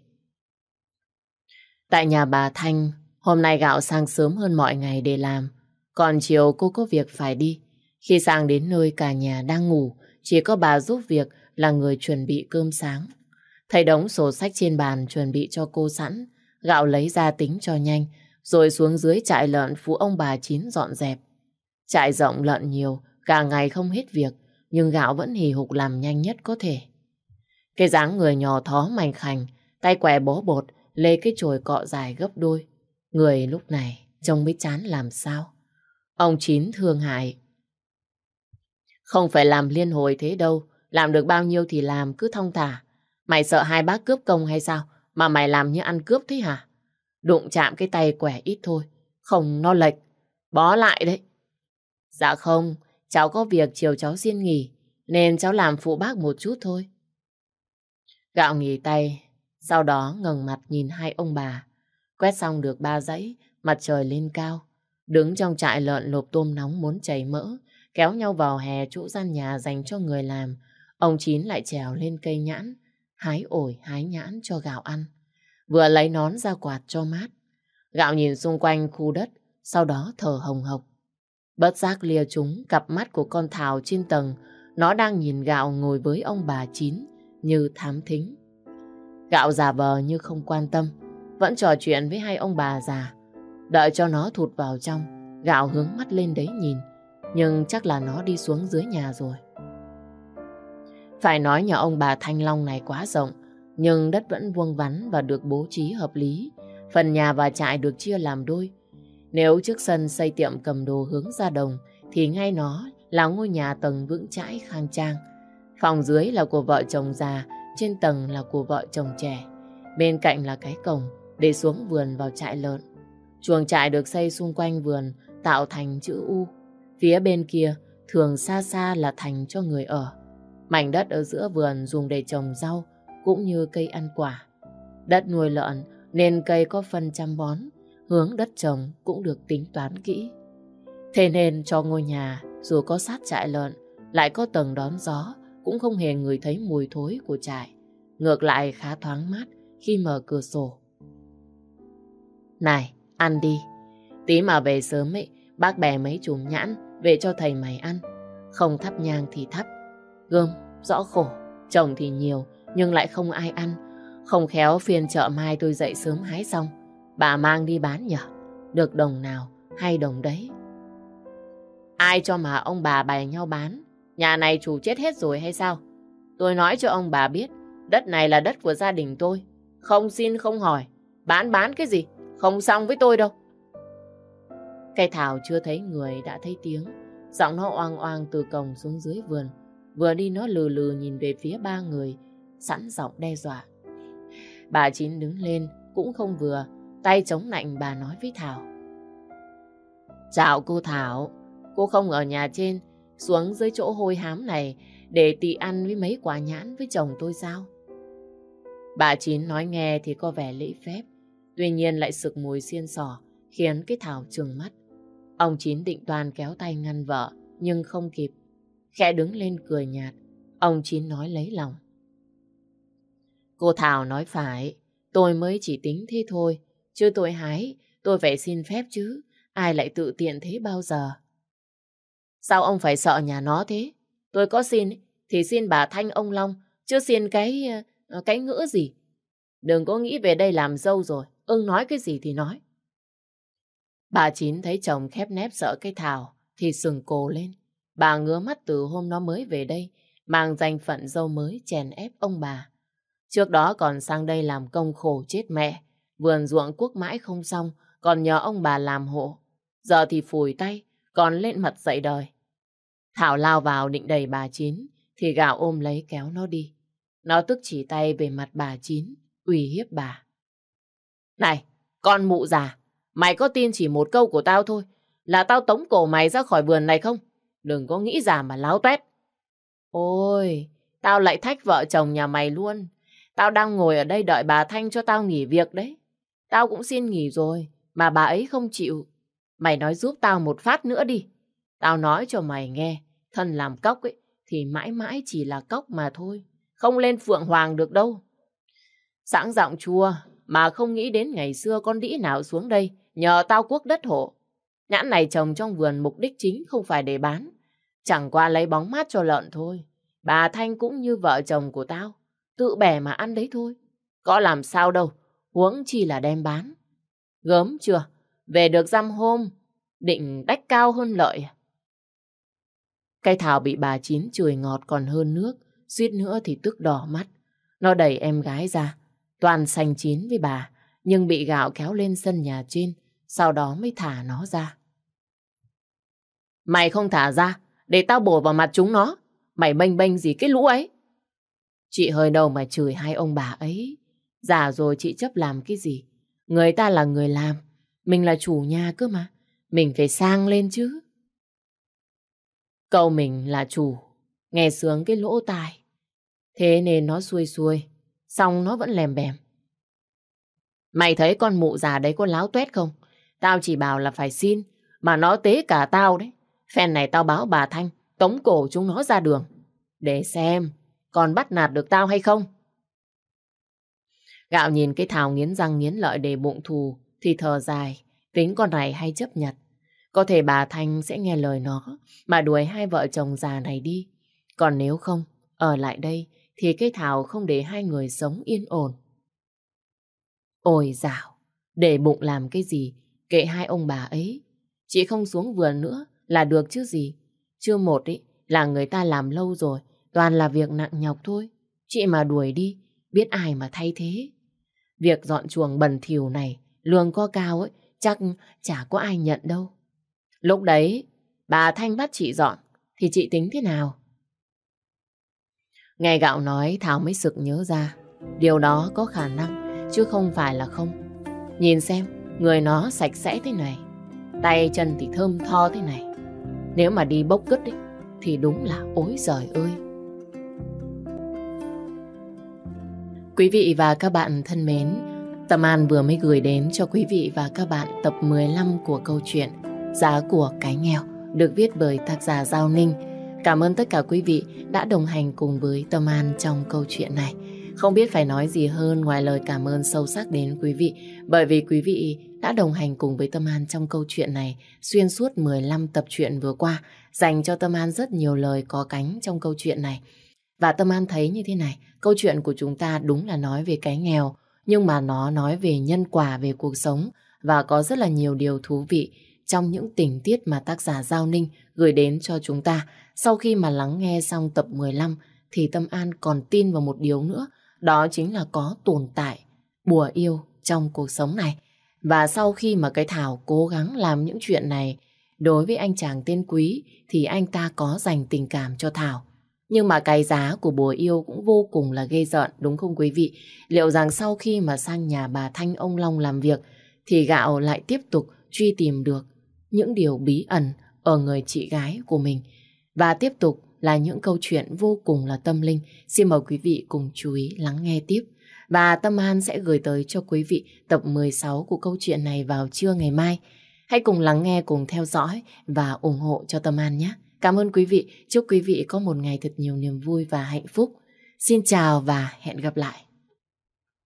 Tại nhà bà Thanh, hôm nay Gạo sang sớm hơn mọi ngày để làm, còn chiều cô có việc phải đi. Khi sang đến nơi cả nhà đang ngủ, chỉ có bà giúp việc là người chuẩn bị cơm sáng. Thấy đống sổ sách trên bàn chuẩn bị cho cô sẵn, Gạo lấy ra tính cho nhanh, rồi xuống dưới trại lợn phụ ông bà Chín dọn dẹp. Trại rộng lợn nhiều, cả ngày không hết việc, nhưng Gạo vẫn hì hục làm nhanh nhất có thể. Cái dáng người nhỏ thó mảnh khảnh, tay què bó bột, lê cái chổi cọ dài gấp đôi. Người lúc này trông mới chán làm sao. Ông Chín thương hại: không phải làm liên hồi thế đâu, làm được bao nhiêu thì làm, cứ thong thả. Mày sợ hai bác cướp công hay sao, mà mày làm như ăn cướp thế hả? Đụng chạm cái tay quẻ ít thôi, không nó lệch, bó lại đấy. Dạ không, cháu có việc chiều cháu xin nghỉ, nên cháu làm phụ bác một chút thôi. Gạo nghỉ tay, sau đó ngẩng mặt nhìn hai ông bà. Quét xong được 3 dãy, mặt trời lên cao. Đứng trong trại lợn lộp tôm nóng muốn chảy mỡ, kéo nhau vào hè chỗ gian nhà dành cho người làm. Ông Chín lại trèo lên cây nhãn, hái ổi hái nhãn cho Gạo ăn. Vừa lấy nón ra quạt cho mát. Gạo nhìn xung quanh khu đất, sau đó thở hồng hộc. Bất giác lia trúng cặp mắt của con Thảo trên tầng. Nó đang nhìn Gạo ngồi với ông bà Chín như thám thính. Gạo giả vờ như không quan tâm, vẫn trò chuyện với hai ông bà già. Đợi cho nó thụt vào trong, Gạo hướng mắt lên đấy nhìn. Nhưng chắc là nó đi xuống dưới nhà rồi. Phải nói nhà ông bà Thanh Long này quá rộng, nhưng đất vẫn vuông vắn và được bố trí hợp lý. Phần nhà và trại được chia làm đôi. Nếu trước sân xây tiệm cầm đồ hướng ra đồng, thì ngay nó là ngôi nhà tầng vững chãi khang trang. Phòng dưới là của vợ chồng già, trên tầng là của vợ chồng trẻ. Bên cạnh là cái cổng để xuống vườn vào trại lợn. Chuồng trại được xây xung quanh vườn tạo thành chữ U. Phía bên kia thường xa xa là thành cho người ở. Mảnh đất ở giữa vườn dùng để trồng rau cũng như cây ăn quả. Đất nuôi lợn nên cây có phân chăm bón, hướng đất trồng cũng được tính toán kỹ. Thế nên cho ngôi nhà dù có sát trại lợn, lại có tầng đón gió, cũng không hề ngửi thấy mùi thối của trại. Ngược lại khá thoáng mát khi mở cửa sổ. Này, ăn đi. Tí mà về sớm ấy, bác bè mấy chùm nhãn về cho thầy mày ăn. Không thắp nhang thì thắp. Gơm, rõ khổ, trồng thì nhiều nhưng lại không ai ăn. Không khéo phiên chợ mai tôi dậy sớm hái xong, bà mang đi bán nhở? Được đồng nào hay đồng đấy. Ai cho mà ông bà bày nhau bán? Nhà này chủ chết hết rồi hay sao? Tôi nói cho ông bà biết, đất này là đất của gia đình tôi. Không xin không hỏi, bán cái gì? Không xong với tôi đâu. Cây Thảo chưa thấy người đã thấy tiếng. Giọng nó oang oang từ cổng xuống dưới vườn. Vừa đi nó lừ lừ nhìn về phía ba người, sẵn giọng đe dọa. Bà Chín đứng lên cũng không vừa, tay chống nạnh bà nói với Thảo. Chào cô Thảo, cô không ở nhà trên, xuống dưới chỗ hôi hám này để tị ăn với mấy quả nhãn với chồng tôi sao? Bà Chín nói nghe thì có vẻ lễ phép, tuy nhiên lại sực mùi xiên xỏ, khiến cái Thảo trừng mắt. Ông Chín định toan kéo tay ngăn vợ, nhưng không kịp. Khẽ đứng lên cười nhạt, ông Chín nói lấy lòng. Cô Thảo nói phải, tôi mới chỉ tính thế thôi, chứ tôi hái, tôi phải xin phép chứ, ai lại tự tiện thế bao giờ. Sao ông phải sợ nhà nó thế? Tôi có xin thì xin bà Thanh ông Long, chứ xin cái ngữ gì. Đừng có nghĩ về đây làm dâu rồi, ưng nói cái gì thì nói. Bà Chín thấy chồng khép nép sợ cái Thảo thì sừng cổ lên. Bà ngứa mắt từ hôm nó mới về đây, mang danh phận dâu mới chèn ép ông bà. Trước đó còn sang đây làm công khổ chết mẹ, vườn ruộng cuốc mãi không xong, còn nhờ ông bà làm hộ. Giờ thì phủi tay, còn lên mặt dậy đời. Thảo lao vào định đẩy bà Chín, thì Gạo ôm lấy kéo nó đi. Nó tức chỉ tay về mặt bà Chín, uy hiếp bà. Này, con mụ già, mày có tin chỉ một câu của tao thôi, là tao tống cổ mày ra khỏi vườn này không? Đừng có nghĩ già mà láo toét. Ôi, tao lại thách vợ chồng nhà mày luôn. Tao đang ngồi ở đây đợi bà Thanh cho tao nghỉ việc đấy. Tao cũng xin nghỉ rồi, mà bà ấy không chịu. Mày nói giúp tao một phát nữa đi. Tao nói cho mày nghe, thân làm cóc ấy, thì mãi mãi chỉ là cóc mà thôi. Không lên phượng hoàng được đâu. Sẵn giọng chua, mà không nghĩ đến ngày xưa con đĩ nào xuống đây, nhờ tao cuốc đất hộ. Nhãn này trồng trong vườn mục đích chính không phải để bán. Chẳng qua lấy bóng mát cho lợn thôi. Bà Thanh cũng như vợ chồng của tao, tự bẻ mà ăn đấy thôi. Có làm sao đâu, huống chi là đem bán. Gớm chưa, về được dăm hôm, định đách cao hơn lợi. Cây Thảo bị bà Chín chửi ngọt còn hơn nước, suýt nữa thì tức đỏ mắt. Nó đẩy em gái ra, toàn sành chín với bà, nhưng bị Gạo kéo lên sân nhà trên, sau đó mới thả nó ra. Mày không thả ra, để tao bổ vào mặt chúng nó. Mày bênh bênh gì cái lũ ấy? Chị hơi đâu mà chửi hai ông bà ấy. Già rồi chị chấp làm cái gì? Người ta là người làm, mình là chủ nhà cơ mà. Mình phải sang lên chứ. Câu mình là chủ, nghe sướng cái lỗ tai. Thế nên nó xuôi xuôi, xong nó vẫn lèm bèm. Mày thấy con mụ già đấy có láo tuét không? Tao chỉ bảo là phải xin, mà nó tế cả tao đấy. Phen này tao báo bà Thanh, tống cổ chúng nó ra đường. Để xem, còn bắt nạt được tao hay không? Gạo nhìn cái Thảo nghiến răng nghiến lợi để bụng thù, thì thở dài, tính con này hay chấp nhặt. Có thể bà Thanh sẽ nghe lời nó, mà đuổi hai vợ chồng già này đi. Còn nếu không, ở lại đây, thì cái Thảo không để hai người sống yên ổn. Ôi dạo, để bụng làm cái gì, kệ hai ông bà ấy. Chị không xuống vườn nữa là được chứ gì. Chưa một ý, là người ta làm lâu rồi, toàn là việc nặng nhọc thôi. Chị mà đuổi đi, biết ai mà thay thế. Việc dọn chuồng bẩn thỉu này, lương có cao ấy, chắc chả có ai nhận đâu. Lúc đấy, bà Thanh bắt chị dọn, thì chị tính thế nào? Nghe Gạo nói, Thảo mới sực nhớ ra. Điều đó có khả năng, chứ không phải là không. Nhìn xem, người nó sạch sẽ thế này, tay chân thì thơm tho thế này. Nếu mà đi bốc cứt ấy, thì đúng là ối giời ơi. Quý vị và các bạn thân mến, Tâm An vừa mới gửi đến cho quý vị và các bạn tập 15 của câu chuyện Giá của cái nghèo, được viết bởi tác giả Giao Ninh. Cảm ơn tất cả quý vị đã đồng hành cùng với Tâm An trong câu chuyện này. Không biết phải nói gì hơn ngoài lời cảm ơn sâu sắc đến quý vị, bởi vì quý vị đã đồng hành cùng với Tâm An trong câu chuyện này xuyên suốt 15 tập truyện vừa qua, dành cho Tâm An rất nhiều lời có cánh trong câu chuyện này. Và Tâm An thấy như thế này, câu chuyện của chúng ta đúng là nói về cái nghèo, nhưng mà nó nói về nhân quả, về cuộc sống, và có rất là nhiều điều thú vị trong những tình tiết mà tác giả Giao Ninh gửi đến cho chúng ta. Sau khi mà lắng nghe xong tập 15 thì Tâm An còn tin vào một điều nữa, đó chính là có tồn tại bùa yêu trong cuộc sống này. Và sau khi mà cái Thảo cố gắng làm những chuyện này đối với anh chàng tên Quý thì anh ta có dành tình cảm cho Thảo. Nhưng mà cái giá của bùa yêu cũng vô cùng là ghê rợn, đúng không quý vị? Liệu rằng sau khi mà sang nhà bà Thanh ông Long làm việc thì Gạo lại tiếp tục truy tìm được những điều bí ẩn ở người chị gái của mình. Và tiếp tục là những câu chuyện vô cùng là tâm linh. Xin mời quý vị cùng chú ý lắng nghe tiếp. Và Tâm An sẽ gửi tới cho quý vị tập 16 của câu chuyện này vào trưa ngày mai. Hãy cùng lắng nghe, cùng theo dõi và ủng hộ cho Tâm An nhé. Cảm ơn quý vị. Chúc quý vị có một ngày thật nhiều niềm vui và hạnh phúc. Xin chào và hẹn gặp lại.